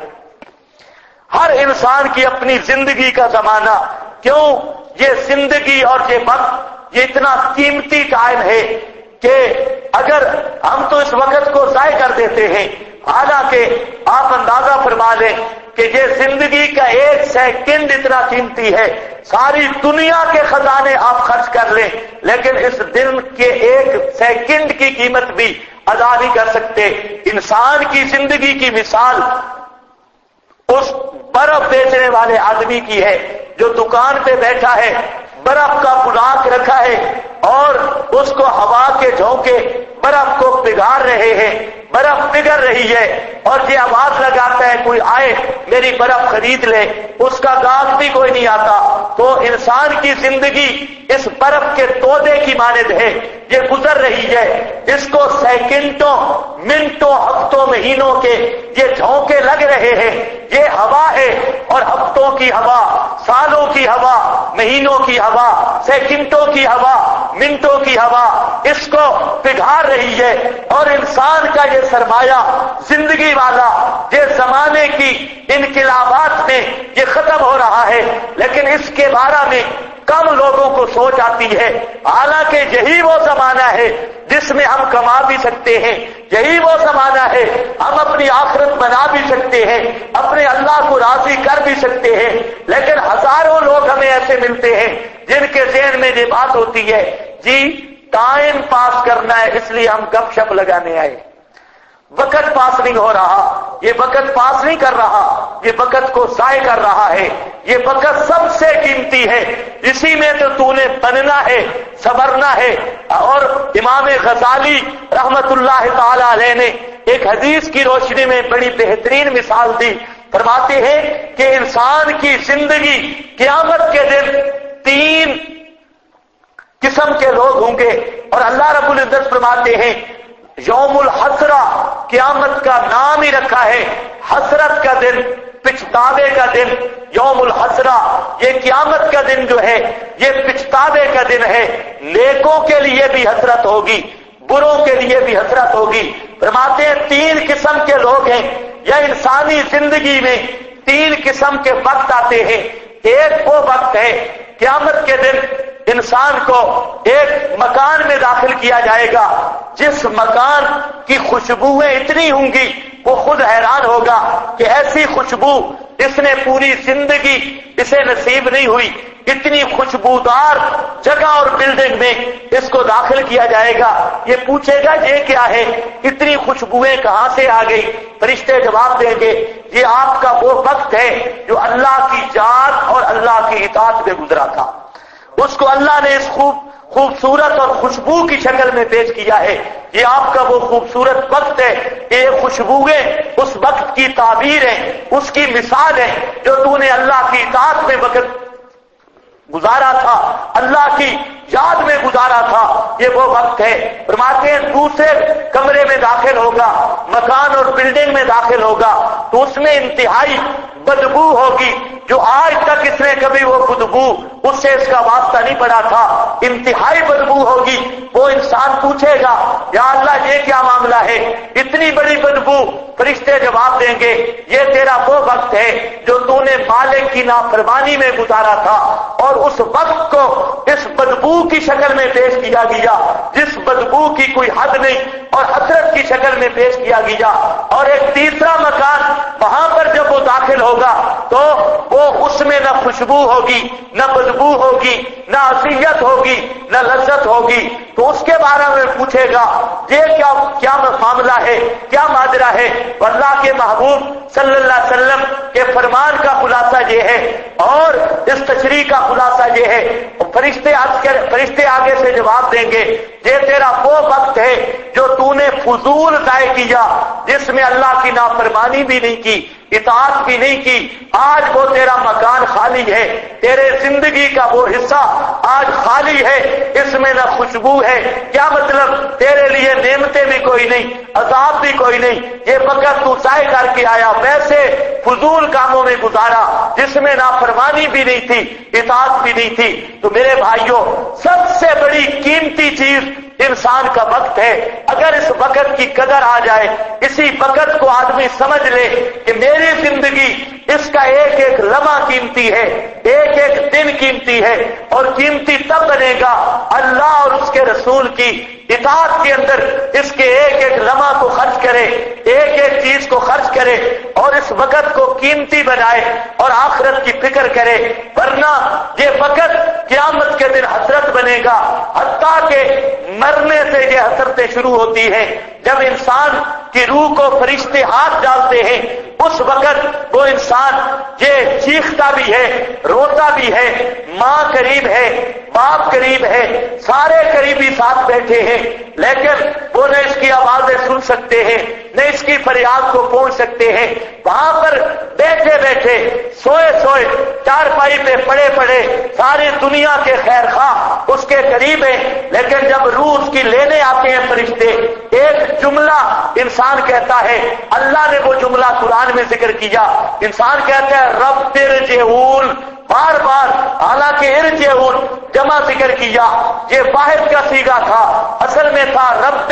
[SPEAKER 1] ہر انسان کی اپنی زندگی کا زمانہ۔ کیوں؟ یہ زندگی اور یہ وقت یہ اتنا قیمتی ٹائم ہے کہ اگر ہم تو اس وقت کو ضائع کر دیتے ہیں، حالانکہ آپ اندازہ فرما لیں کہ یہ زندگی کا ایک سیکنڈ اتنا قیمتی ہے، ساری دنیا کے خزانے آپ خرچ کر لیں لیکن اس دن کے ایک سیکنڈ کی قیمت بھی ادا نہیں کر سکتے۔ انسان کی زندگی کی مثال اس برف بیچنے والے آدمی کی ہے جو دکان پہ بیٹھا ہے، برف کا پلاک رکھا ہے اور اس کو ہوا کے جھونکے برف کو پگھال رہے ہیں، برف پگھل رہی ہے اور یہ آواز لگاتا ہے کوئی آئے میری برف خرید لے، اس کا گاہک بھی کوئی نہیں آتا۔ تو انسان کی زندگی اس برف کے تودے کی مانند ہے، یہ گزر رہی ہے، اس کو سیکنڈوں، منٹوں، ہفتوں، مہینوں کے یہ جھونکے لگ رہے ہیں، یہ ہوا ہے اور ہفتوں کی ہوا، سالوں کی ہوا، مہینوں کی ہوا، سیکنڈوں کی ہوا، منٹوں کی ہوا اس کو پگھال رہی ہے۔ اور انسان کا یہ سرمایہ زندگی والا یہ زمانے کی انقلابات میں یہ ختم ہو رہا ہے، لیکن اس کے بارے میں کم لوگوں کو سوچ آتی ہے، حالانکہ یہی وہ زمانہ ہے جس میں ہم کما بھی سکتے ہیں، یہی وہ زمانہ ہے ہم اپنی آخرت بنا بھی سکتے ہیں، اپنے اللہ کو راضی کر بھی سکتے ہیں، لیکن ہزاروں لوگ ہمیں ایسے ملتے ہیں جن کے ذہن میں یہ بات ہوتی ہے جی ٹائم پاس کرنا ہے اس لیے ہم گپ شپ لگانے آئے، وقت پاس نہیں ہو رہا، یہ وقت پاس نہیں کر رہا، یہ وقت کو ضائع کر رہا ہے، یہ وقت سب سے قیمتی ہے، اسی میں تو نے بننا ہے، سنورنا ہے۔ اور امام غزالی رحمت اللہ تعالی علیہ نے ایک حدیث کی روشنی میں بڑی بہترین مثال دی، فرماتے ہیں کہ انسان کی زندگی قیامت کے دن 3 قسم کے لوگ ہوں گے، اور اللہ رب العزت فرماتے ہیں یوم الحسرہ، قیامت کا نام ہی رکھا ہے حسرت کا دن، پچھتاوے کا دن۔ یوم الحسرہ یہ قیامت کا دن جو ہے یہ پچھتاوے کا دن ہے، نیکوں کے لیے بھی حسرت ہوگی، بروں کے لیے بھی حسرت ہوگی۔ فرماتے ہیں 3 قسم کے لوگ ہیں، یا انسانی زندگی میں 3 قسم کے وقت آتے ہیں۔ ایک وہ وقت ہے قیامت کے دن انسان کو ایک مکان میں داخل کیا جائے گا جس مکان کی خوشبوئیں اتنی ہوں گی وہ خود حیران ہوگا کہ ایسی خوشبو اس نے پوری زندگی اسے نصیب نہیں ہوئی، اتنی خوشبودار جگہ اور بلڈنگ میں اس کو داخل کیا جائے گا، یہ پوچھے گا یہ کیا ہے، اتنی خوشبوئیں کہاں سے آ گئی؟ فرشتے جواب دیں گے یہ آپ کا وہ وقت ہے جو اللہ کی ذات اور اللہ کی اطاعت میں گزرا تھا، اس کو اللہ نے اس خوبصورت اور خوشبو کی شکل میں پیش کیا ہے، یہ آپ کا وہ خوبصورت وقت ہے کہ یہ خوشبوئیں اس وقت کی تعبیر ہیں، اس کی مثال ہے جو تو نے اللہ کی اطاعت میں وقت گزارا تھا، اللہ کی یاد میں گزارا تھا، یہ وہ وقت ہے۔ فرماتے ہیں دوسرے کمرے میں داخل ہوگا، مکان اور بلڈنگ میں داخل ہوگا تو اس میں انتہائی بدبو ہوگی جو آج تک اس نے کبھی وہ بدبو اس سے اس کا واسطہ نہیں پڑا تھا، انتہائی بدبو ہوگی۔ وہ انسان پوچھے گا یا اللہ یہ کیا معاملہ ہے، اتنی بڑی بدبو؟ فرشتے جواب دیں گے یہ تیرا وہ وقت ہے جو تو نے مالک کی نافرمانی میں گزارا تھا، اور اس وقت کو اس بدبو کی شکل میں پیش کیا گیا جس بدبو خوشبو کی کوئی حد نہیں اور حسرت کی شکل میں پیش کیا گیا. اور ایک تیسرا مکان، وہاں پر جب وہ داخل ہوگا تو وہ اس میں نہ خوشبو ہوگی، نہ بدبو ہوگی، نہ اذیت ہوگی، نہ لذت ہوگی. تو اس کے بارے میں پوچھے گا یہ کیا معاملہ ہے، کیا ماجرا ہے؟ اللہ کے محبوب صلی اللہ علیہ وسلم کے فرمان کا خلاصہ یہ ہے اور اس تشریح کا خلاصہ یہ ہے. فرشتے آگے سے جواب دیں گے یہ تیرا وہ وقت ہے جو تو نے فضول ضائع کیا، جس میں اللہ کی نافرمانی بھی نہیں کی، اطاعت بھی نہیں کی. آج وہ تیرا مکان خالی ہے، تیرے زندگی کا وہ حصہ آج خالی ہے، اس میں نہ خوشبو ہے. کیا مطلب؟ تیرے لیے نعمتیں بھی کوئی نہیں، عذاب بھی کوئی نہیں. یہ وقت تو ضائع کر کے آیا، ویسے فضول کاموں میں گزارا جس میں نافرمانی بھی نہیں تھی، اطاعت بھی نہیں تھی. تو میرے بھائیوں، سب سے بڑی قیمتی چیز انسان کا وقت ہے. اگر اس وقت کی قدر آ جائے، اسی وقت کو آدمی سمجھ لے کہ میری زندگی، اس کا ایک ایک لمحہ قیمتی ہے، ایک ایک دن قیمتی ہے. اور قیمتی تب بنے گا اللہ اور اس کے رسول کی اطاعت کے اندر اس کے ایک ایک لمحہ کو خرچ کرے، ایک ایک چیز کو خرچ کرے اور اس وقت کو قیمتی بنائے اور آخرت کی فکر کرے. ورنہ یہ وقت قیامت کے دن حسرت بنے گا. حتیٰ کہ مرنے سے یہ حسرتیں شروع ہوتی ہیں. جب انسان کی روح کو فرشتے ہاتھ ڈالتے ہیں، اس وقت وہ انسان یہ چیختا بھی ہے، روتا بھی ہے. ماں قریب ہے، باپ قریب ہے، سارے قریبی ساتھ بیٹھے ہیں، لیکن وہ نہ اس کی آوازیں سن سکتے ہیں، نہ اس کی فریاد کو پہنچ سکتے ہیں. وہاں پر بیٹھے بیٹھے، سوئے سوئے، چارپائی پہ پڑے پڑے، ساری دنیا کے خیر خواہ اس کے قریب ہیں. لیکن جب روح اس کی لینے آتے ہیں فرشتے، ایک جملہ انسان کہتا ہے، اللہ نے وہ جملہ قرآن میں ذکر کیا. انسان کہتا ہے رب ارجعون، بار بار، حالانکہ ارجعون جمع ذکر کیا، یہ واحد کا صیغہ تھا، اصل میں تھا رب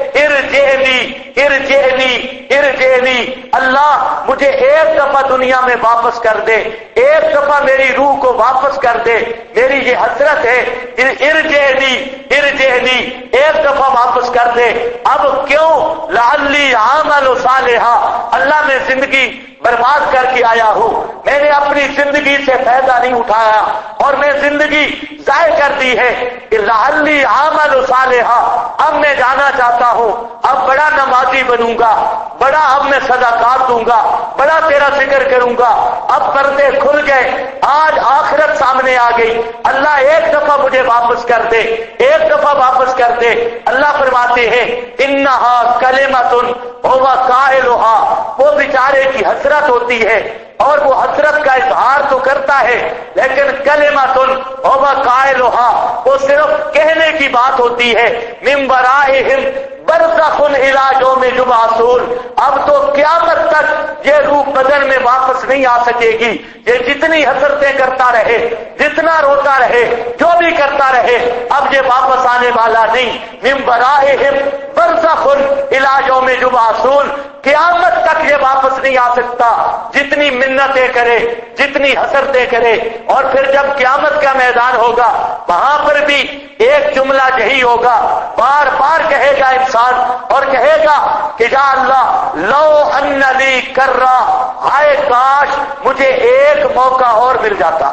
[SPEAKER 1] ارجعنی ارجعنی ارجعنی. اللہ مجھے ایک دفعہ دنیا میں واپس کر دے، ایک دفعہ میری روح کو واپس کر دے، میری یہ حسرت ہے. ارجعنی ارجعنی، ایک دفعہ واپس کر دے. اب کیوں؟ لعلی اعمل صالحا، اللہ میں زندگی برباد کر کے آیا ہوں، میں نے اپنی زندگی سے فائدہ نہیں اٹھایا اور میں زندگی ضائع کر دی ہے. لعلی اعمل صالحا، اب میں جانا چاہتا ہوں، اب بڑا نمازی بنوں گا، بڑا اب میں صدقات دوں گا، بڑا تیرا ذکر کروں گا. اب پردے کھل گئے، آج آخرت سامنے آ گئی. اللہ ایک دفعہ مجھے واپس کر دے، ایک دفعہ واپس کر دے. اللہ فرماتے ہیں انہا کلمۃ هو قائلها، وہ بیچارے کی حسرت ہوتی ہے اور وہ حسرت کا اظہار تو کرتا ہے، لیکن کلمۃ هو قائلها، وہ صرف کہنے کی بات ہوتی ہے. من ورائہم برزخ الی یوم یبعثون، اب تو قیامت تک یہ روح بدن میں واپس نہیں آ سکے گی. یہ جتنی حسرتیں کرتا رہے، جتنا روتا رہے، جو بھی کرتا رہے، اب یہ واپس آنے والا نہیں. من ورائہم برزخ الی یوم یبعثون، قیامت تک یہ واپس نہیں آ سکتا، جتنی منتیں کرے، جتنی حسرتیں کرے. اور پھر جب قیامت کا میدان ہوگا، وہاں پر بھی ایک جملہ یہی ہوگا، بار بار کہے گا انسان اور کہے گا کہ یا اللہ لو ان لی کرہ، ہائے کاش مجھے ایک موقع اور مل جاتا.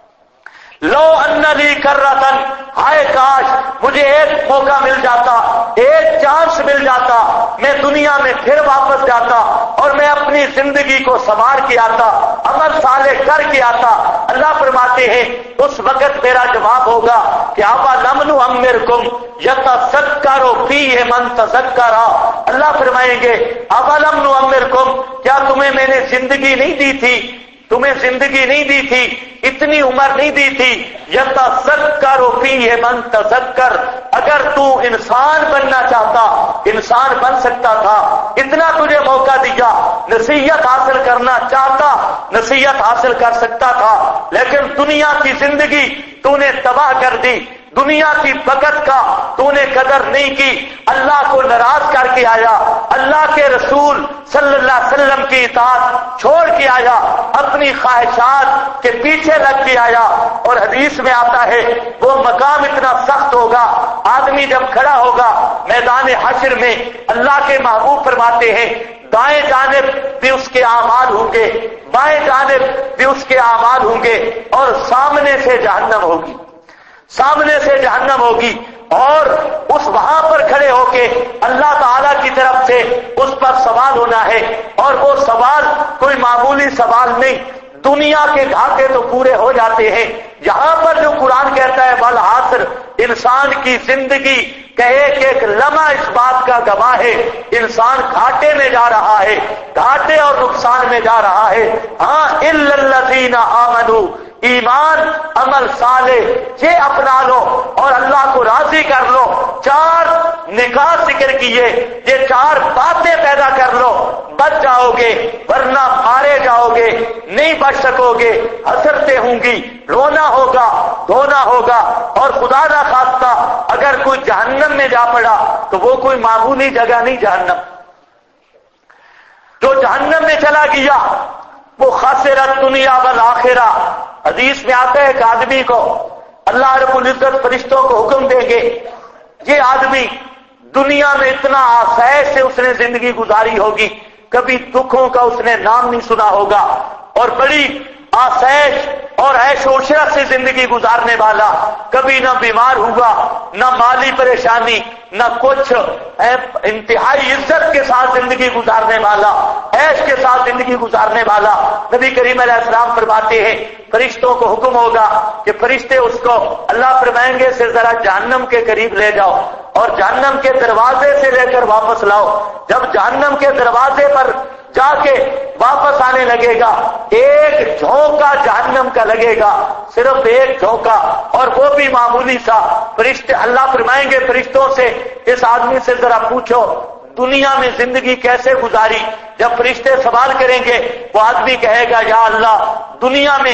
[SPEAKER 1] لو ان لی کرۃ، ہائے کاش مجھے ایک موقع مل جاتا، ایک چانس مل جاتا، میں دنیا میں پھر واپس جاتا اور میں اپنی زندگی کو سنوار کے آتا، عمل صالح کر کے آتا. اللہ فرماتے ہیں اس وقت میرا جواب ہوگا کہ اولم نعمرکم یتذکر فیہ من تذکر. اللہ فرمائیں گے اولم نعمرکم، کیا تمہیں میں نے زندگی نہیں دی تھی، تمہیں زندگی نہیں دی تھی، اتنی عمر نہیں دی تھی. یتذکر فیہ من تذکر، اگر تو انسان بننا چاہتا انسان بن سکتا تھا. اتنا تجھے موقع دیا، نصیحت حاصل کرنا چاہتا نصیحت حاصل کر سکتا تھا، لیکن دنیا کی زندگی تو نے تباہ کر دی. دنیا کی بقت کا تو نے قدر نہیں کی، اللہ کو ناراض کر کے آیا، اللہ کے رسول صلی اللہ علیہ وسلم کی اطاعت چھوڑ کے آیا، اپنی خواہشات کے پیچھے لگ کے آیا۔ اور حدیث میں آتا ہے وہ مقام اتنا سخت ہوگا، آدمی جب کھڑا ہوگا میدان حشر میں، اللہ کے محبوب فرماتے ہیں دائیں جانب بھی اس کے اعمال ہوں گے، بائیں جانب بھی اس کے اعمال ہوں گے، اور سامنے سے جہنم ہوگی، سامنے سے جہنم ہوگی، اور اس وہاں پر کھڑے ہو کے اللہ تعالی کی طرف سے اس پر سوال ہونا ہے، اور وہ سوال کوئی معمولی سوال نہیں، دنیا کے گھاٹے تو پورے ہو جاتے ہیں۔ یہاں پر جو قرآن کہتا ہے والعصر، انسان کی زندگی کا ایک لمحہ اس بات کا گواہ ہے، انسان گھاٹے میں جا رہا ہے، گھاٹے اور نقصان میں جا رہا ہے۔ ہاں الا الذین آمنوا، ایمان عمل صالح یہ اپنا لو اور اللہ کو راضی کر لو، چار نکاح ذکر کیے، یہ چار باتیں پیدا کر لو، بچ جاؤ گے، ورنہ مارے جاؤ گے، نہیں بچ سکو گے، حسرتیں ہوں گی، رونا ہوگا، دھونا ہوگا، اور خدا نہ خواستہ اگر کوئی جہنم میں جا پڑا تو وہ کوئی معمولی جگہ نہیں جہنم، جو جہنم میں چلا گیا وہ خاسرت دنیا والآخرہ۔ حدیث میں آتا ہے ایک آدمی کو اللہ رب العزت فرشتوں کو حکم دیں گے، یہ آدمی دنیا میں اتنا آسائش سے اس نے زندگی گزاری ہوگی، کبھی دکھوں کا اس نے نام نہیں سنا ہوگا، اور بڑی آسائش اور عیش و عشرت سے زندگی گزارنے والا، کبھی نہ بیمار ہوا، نہ مالی پریشانی، نہ کچھ، انتہائی عزت کے ساتھ زندگی گزارنے والا، عیش کے ساتھ زندگی گزارنے والا۔ نبی کریم علیہ السلام فرماتے ہیں فرشتوں کو حکم ہوگا کہ فرشتے اس کو اللہ فرمائیں گے سے ذرا جہنم کے قریب لے جاؤ اور جہنم کے دروازے سے لے کر واپس لاؤ۔ جب جہنم کے دروازے پر جا کے واپس آنے لگے گا، ایک جھونکا جہنم کا لگے گا، صرف ایک جھونکا، اور وہ بھی معمولی سا۔ فرشتے اللہ فرمائیں گے فرشتوں سے اس آدمی سے ذرا پوچھو دنیا میں زندگی کیسے گزاری۔ جب فرشتے سوال کریں گے وہ آدمی کہے گا یا اللہ دنیا میں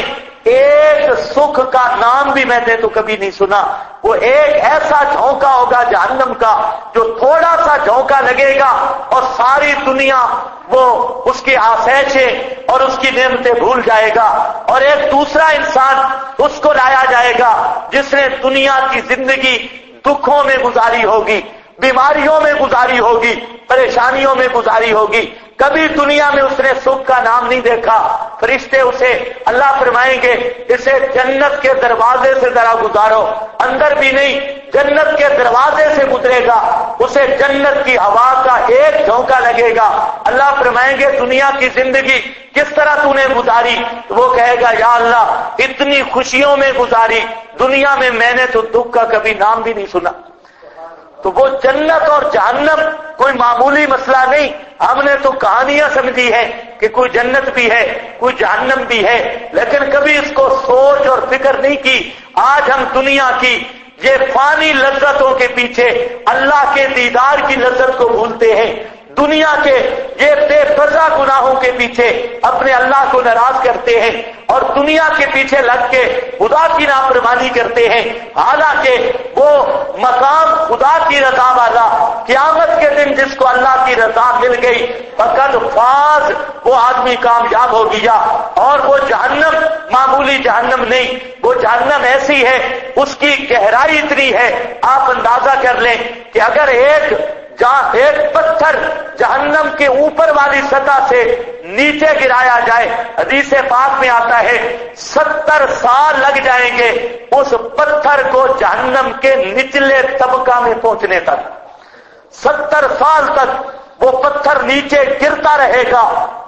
[SPEAKER 1] ایک سکھ کا نام بھی میں نے تو کبھی نہیں سنا، وہ ایک ایسا جھونکا ہوگا جہنم کا جو تھوڑا سا جھونکا لگے گا اور ساری دنیا وہ اس کی آسائشیں اور اس کی نعمتیں بھول جائے گا، اور ایک دوسرا انسان اس کو لایا جائے گا جس نے دنیا کی زندگی دکھوں میں گزاری ہوگی، بیماریوں میں گزاری ہوگی، پریشانیوں میں گزاری ہوگی، کبھی دنیا میں اس نے سکھ کا نام نہیں دیکھا۔ فرشتے اسے اللہ فرمائیں گے اسے جنت کے دروازے سے ذرا گزارو، اندر بھی نہیں جنت کے دروازے سے گزرے گا، اسے جنت کی ہوا کا ایک جھونکا لگے گا۔ اللہ فرمائیں گے دنیا کی زندگی کس طرح تو نے گزاری؟ وہ کہے گا یا اللہ اتنی خوشیوں میں گزاری، دنیا میں میں نے تو دکھ کا کبھی نام بھی نہیں سنا۔ تو وہ جنت اور جہنم کوئی معمولی مسئلہ نہیں، ہم نے تو کہانیاں سمجھی ہے کہ کوئی جنت بھی ہے کوئی جہنم بھی ہے، لیکن کبھی اس کو سوچ اور فکر نہیں کی۔ آج ہم دنیا کی یہ فانی لذتوں کے پیچھے اللہ کے دیدار کی لذت کو بھولتے ہیں، دنیا کے یہ بے فضا گناہوں کے پیچھے اپنے اللہ کو ناراض کرتے ہیں، اور دنیا کے پیچھے لگ کے خدا کی نافرمانی کرتے ہیں، حالانکہ وہ مقام خدا کی رضا والا قیامت کے دن جس کو اللہ کی رضا مل گئی فقط فاز، وہ آدمی کامیاب ہو گیا۔ اور وہ جہنم معمولی جہنم نہیں، وہ جہنم ایسی ہے اس کی گہرائی اتنی ہے، آپ اندازہ کر لیں کہ اگر ایک پتھر جہنم کے اوپر والی سطح سے نیچے گرایا جائے، حدیث پاک میں آتا ہے 70 سال لگ جائیں گے اس پتھر کو جہنم کے نچلے طبقہ میں پہنچنے تک، 70 سال تک وہ پتھر نیچے گرتا رہے گا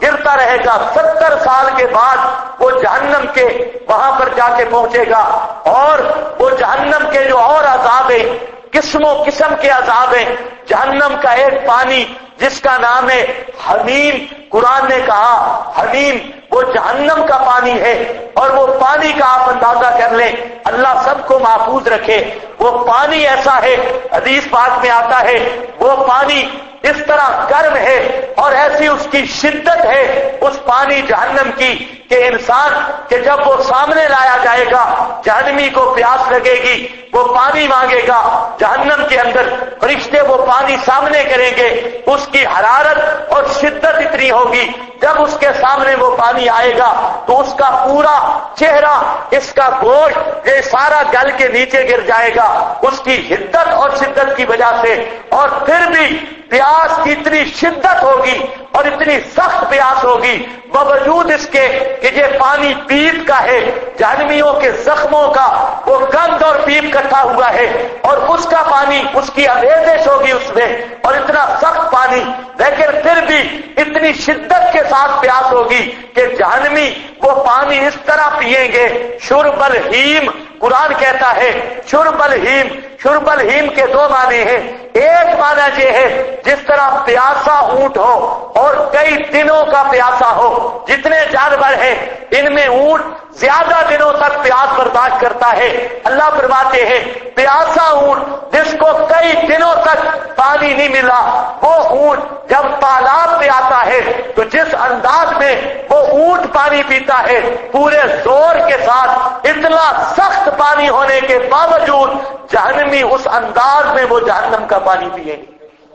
[SPEAKER 1] 70 سال کے بعد وہ جہنم کے وہاں پر جا کے پہنچے گا، اور وہ جہنم کے جو اور عذاب ہیں، قسم و قسم کے عذاب ہیں، جہنم کا ایک پانی جس کا نام ہے حمیم. قرآن نے کہا حمیم وہ جہنم کا پانی ہے، اور وہ پانی کا آپ اندازہ کر لیں، اللہ سب کو محفوظ رکھے. وہ پانی ایسا ہے، حدیث پاک میں آتا ہے، وہ پانی اس طرح گرم ہے اور ایسی اس کی شدت ہے اس پانی جہنم کی کہ انسان کہ جب وہ سامنے لایا جائے گا، جہنمی کو پیاس لگے گی، وہ پانی مانگے گا، جہنم کے اندر فرشتے وہ پانی سامنے کریں گے، اس کی حرارت اور شدت اتنی ہوگی، جب اس کے سامنے وہ پانی آئے گا تو اس کا پورا چہرہ، اس کا گوشت یہ سارا گل کے نیچے گر جائے گا اس کی حدت اور شدت کی وجہ سے. اور پھر بھی پیاس کی اتنی شدت ہوگی اور اتنی سخت پیاس ہوگی، باوجود اس کے کہ یہ پانی پیپ کا ہے، جہنمیوں کے زخموں کا وہ گند اور پیپ اکٹھا ہوا ہے، اور اس کا پانی، اس کی آمیزش ہوگی اس میں، اور اتنا سخت پانی، لیکن پھر بھی اتنی شدت کے ساتھ پیاس ہوگی کہ جہنمی وہ پانی اس طرح پیئیں گے. شرب الہیم قرآن کہتا ہے، شرب الہیم. شرب الہیم کے دو معنی ہیں. ایک معنی یہ ہے جس طرح پیاسا اونٹ ہو اور کئی دنوں کا پیاسا ہو، جتنے جانور ہیں ان میں اونٹ زیادہ دنوں تک پیاس برداشت کرتا ہے. اللہ فرماتے ہیں پیاسا اونٹ جس کو کئی دنوں تک پانی نہیں ملا، وہ اونٹ جب تالاب پہ آتا ہے تو جس انداز میں وہ اونٹ پانی پیتا ہے، پورے زور کے ساتھ، اتنا سخت پانی ہونے کے باوجود جہنمی اس انداز میں وہ جہنم کا پانی پیے گی،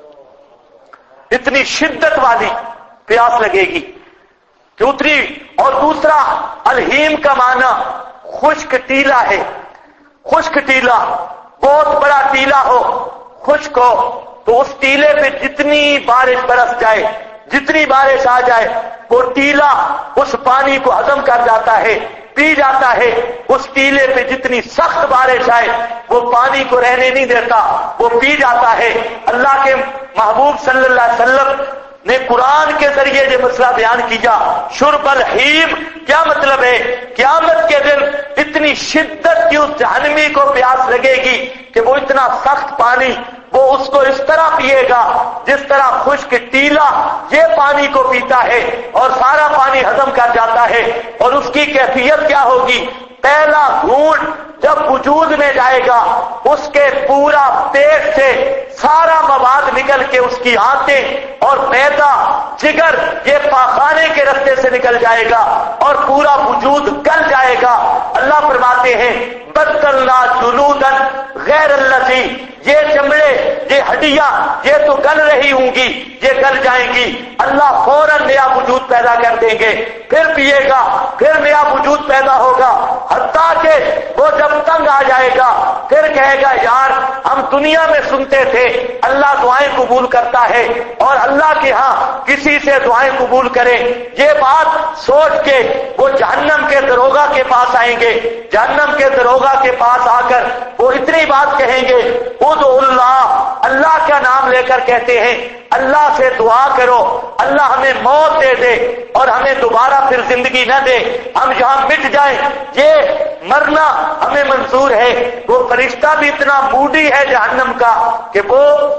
[SPEAKER 1] اتنی شدت والی پیاس لگے گی کہ اتری. اور دوسرا الہیم کا معنی خشک ٹیلا ہے. خشک ٹیلا، بہت بڑا ٹیلا ہو، خشک ہو، تو اس ٹیلے پہ جتنی بارش برس جائے، جتنی بارش آ جائے، وہ ٹیلا اس پانی کو ہضم کر جاتا ہے، پی جاتا ہے. اس ٹیلے پہ جتنی سخت بارش آئے وہ پانی کو رہنے نہیں دیتا، وہ پی جاتا ہے. اللہ کے محبوب صلی اللہ علیہ وسلم نے قرآن کے ذریعے یہ مسئلہ بیان کیا. شرب الحیم کیا مطلب ہے؟ قیامت کے دن اتنی شدت کی اس جہنمی کو پیاس لگے گی کہ وہ اتنا سخت پانی وہ اس کو اس طرح پیے گا جس طرح خشک ٹیلا یہ پانی کو پیتا ہے اور سارا پانی ہضم کر جاتا ہے. اور اس کی کیفیت کیا ہوگی؟ پہلا گھونٹ جب وجود میں جائے گا، اس کے پورا پیٹ سے سارا مواد نکل کے اس کی آنتیں اور معدہ، جگر یہ پاخانے کے رستے سے نکل جائے گا اور پورا وجود گل جائے گا. اللہ فرماتے ہیں بدلنا جلودن غیر الذی، یہ چمڑے، یہ ہڈیاں یہ تو گل رہی ہوں گی، یہ گل جائیں گی. اللہ فوراً نیا وجود پیدا کر دیں گے، پھر پیے گا، پھر نیا وجود پیدا ہوگا، حتیٰ کہ وہ جب تنگ آ جائے گا پھر کہے گا یار ہم دنیا میں سنتے تھے اللہ دعائیں قبول کرتا ہے، اور اللہ کے ہاں کسی سے دعائیں قبول کریں، یہ بات سوچ کے وہ جہنم کے دروغہ کے پاس آئیں گے. جہنم کے دروغہ کے پاس آ کر وہ اتنی بات کہیں گے، ادعو اللہ، اللہ کا نام لے کر کہتے ہیں اللہ سے دعا کرو اللہ ہمیں موت دے دے اور ہمیں دوبارہ پھر زندگی نہ دے، ہم یہاں مٹ جائیں، یہ مرنا ہمیں منظور ہے. وہ فرشتہ بھی اتنا موڈی ہے جہنم کا کہ وہ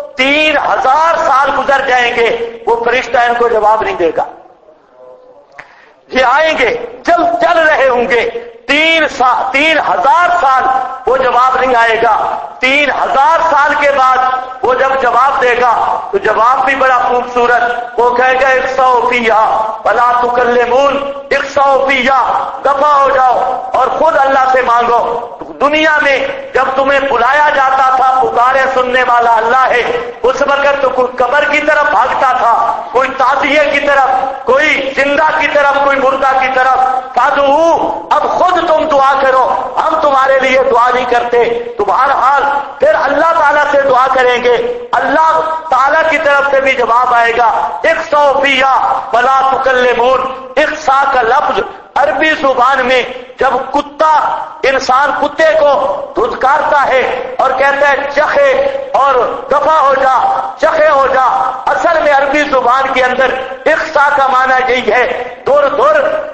[SPEAKER 1] 3000 سال گزر جائیں گے، وہ فرشتہ ان کو جواب نہیں دے گا. یہ آئیں گے چل رہے ہوں گے 3000 سال وہ جواب نہیں آئے گا. 3000 سال کے بعد وہ جب جواب دے گا تو جواب بھی بڑا خوبصورت، وہ کہے گا اخسؤ فیہا ولا تکلمون، اخسؤ فیہا، دفع ہو جاؤ اور خود اللہ سے مانگو. دنیا میں جب تمہیں بلایا جاتا تھا پکارے سننے والا اللہ ہے، اس وقت تو کوئی قبر کی طرف بھاگتا تھا، کوئی تعزیے کی طرف، کوئی زندہ کی طرف، کوئی مردہ کی طرف. فادعو، اب خود تم دعا کرو، ہم تمہارے لیے دعا نہیں کرتے. تو بہرحال پھر اللہ تعالیٰ سے دعا کریں گے، اللہ تعالیٰ کی طرف سے بھی جواب آئے گا اخسؤ فیہا ولا تکلمون. اخسا کا لفظ عربی زبان میں جب کتا انسان کتے کو دھتکارتا ہے اور کہتا ہے چخے اور دفع ہو جا، چخے ہو جا، اصل میں عربی زبان کے اندر اخسا کا معنی یہی ہے دور دور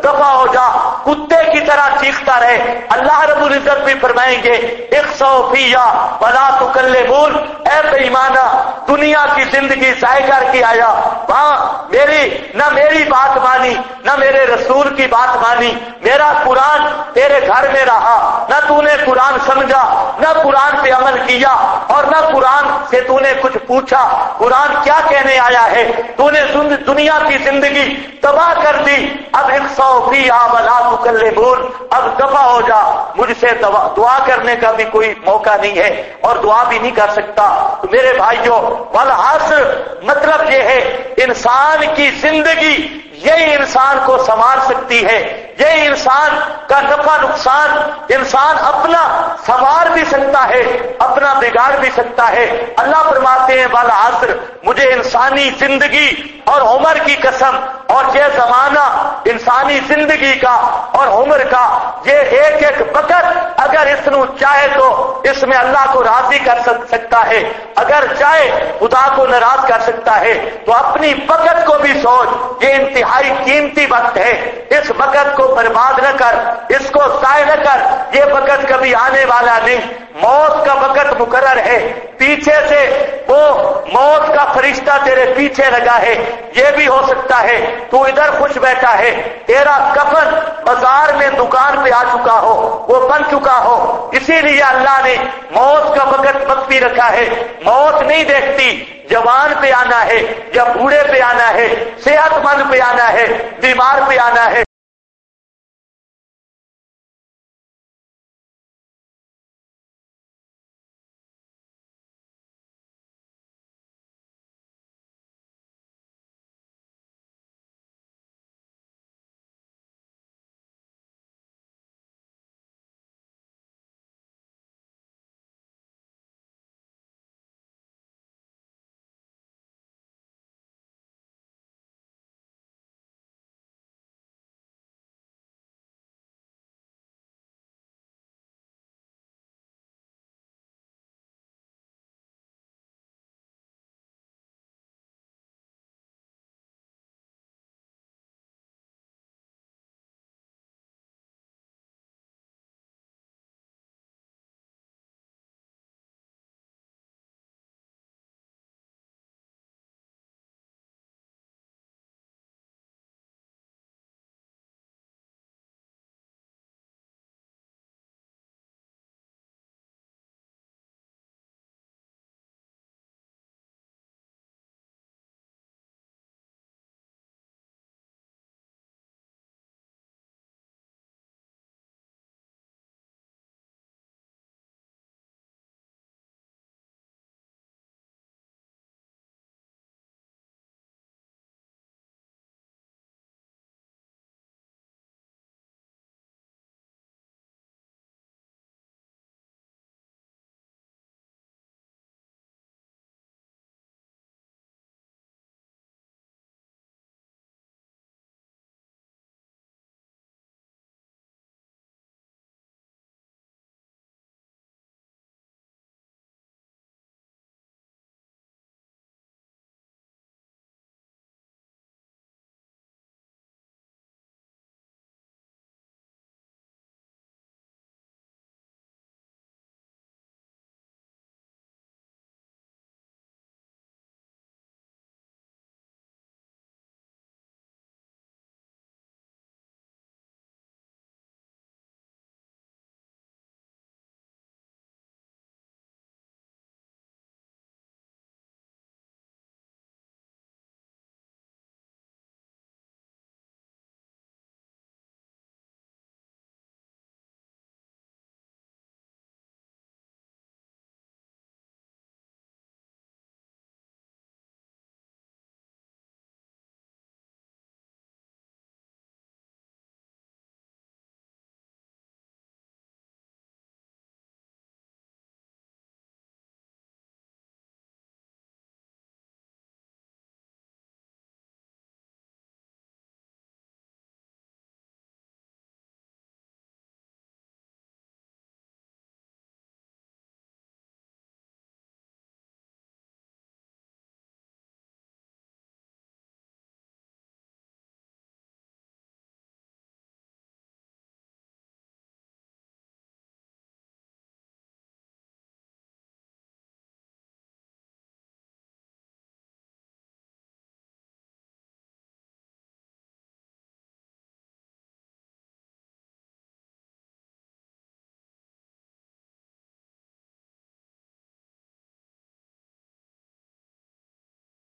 [SPEAKER 1] دفع ہو جا، کتے کی طرح چیختا رہے۔ اللہ رب العزت بھی فرمائیں گے اخسؤ فیھا ولا تکلمون، اے بے ایمانہ دنیا کی زندگی ضائع کر کے آیا، وہاں نہ میری بات مانی نہ میرے رسول کی بات مانی، میرا قرآن تیرے گھر میں رہا، نہ تو نے قرآن سمجھا، نہ قرآن پہ عمل کیا، اور نہ قرآن سے تو نے کچھ پوچھا قرآن کیا کہنے آیا ہے، تو نے دنیا کی زندگی تباہ کر دی۔ اب اخسؤ فیھا ولا تکلمون، اب دفع ہو جا، مجھ سے دعا کرنے کا بھی کوئی موقع نہیں ہے اور دعا بھی نہیں کر سکتا۔ تو میرے بھائیوں والعصر مطلب یہ ہے انسان کی زندگی یہی انسان کو سنوار سکتی ہے، یہی انسان کا نفع نقصان انسان اپنا سنوار بھی سکتا ہے، اپنا بگاڑ بھی سکتا ہے۔ اللہ فرماتے ہیں والعصر، مجھے انسانی زندگی اور عمر کی قسم، اور یہ زمانہ انسانی زندگی کا اور عمر کا، یہ ایک ایک وقت اگر اس نو چاہے تو اس میں اللہ کو راضی کر سکتا ہے، اگر چاہے خدا کو ناراض کر سکتا ہے۔ تو اپنی وقت کو بھی سوچ، یہ انتہائی قیمتی وقت ہے، اس وقت کو برباد نہ کر، اس کو ضائع نہ کر، یہ وقت کبھی آنے والا نہیں، موت کا وقت مقرر ہے، پیچھے سے وہ موت کا فرشتہ تیرے پیچھے لگا ہے، یہ بھی ہو سکتا ہے تو ادھر خوش بیٹھا ہے، تیرا کفن بازار میں دکان پہ آ چکا ہو، وہ بن چکا ہو، اسی لیے اللہ نے موت کا وقت مخفی رکھا ہے۔ موت نہیں دیکھتی جوان پہ آنا ہے یا بوڑھے پہ آنا ہے، صحت مند پہ آنا ہے، بیمار پہ آنا ہے۔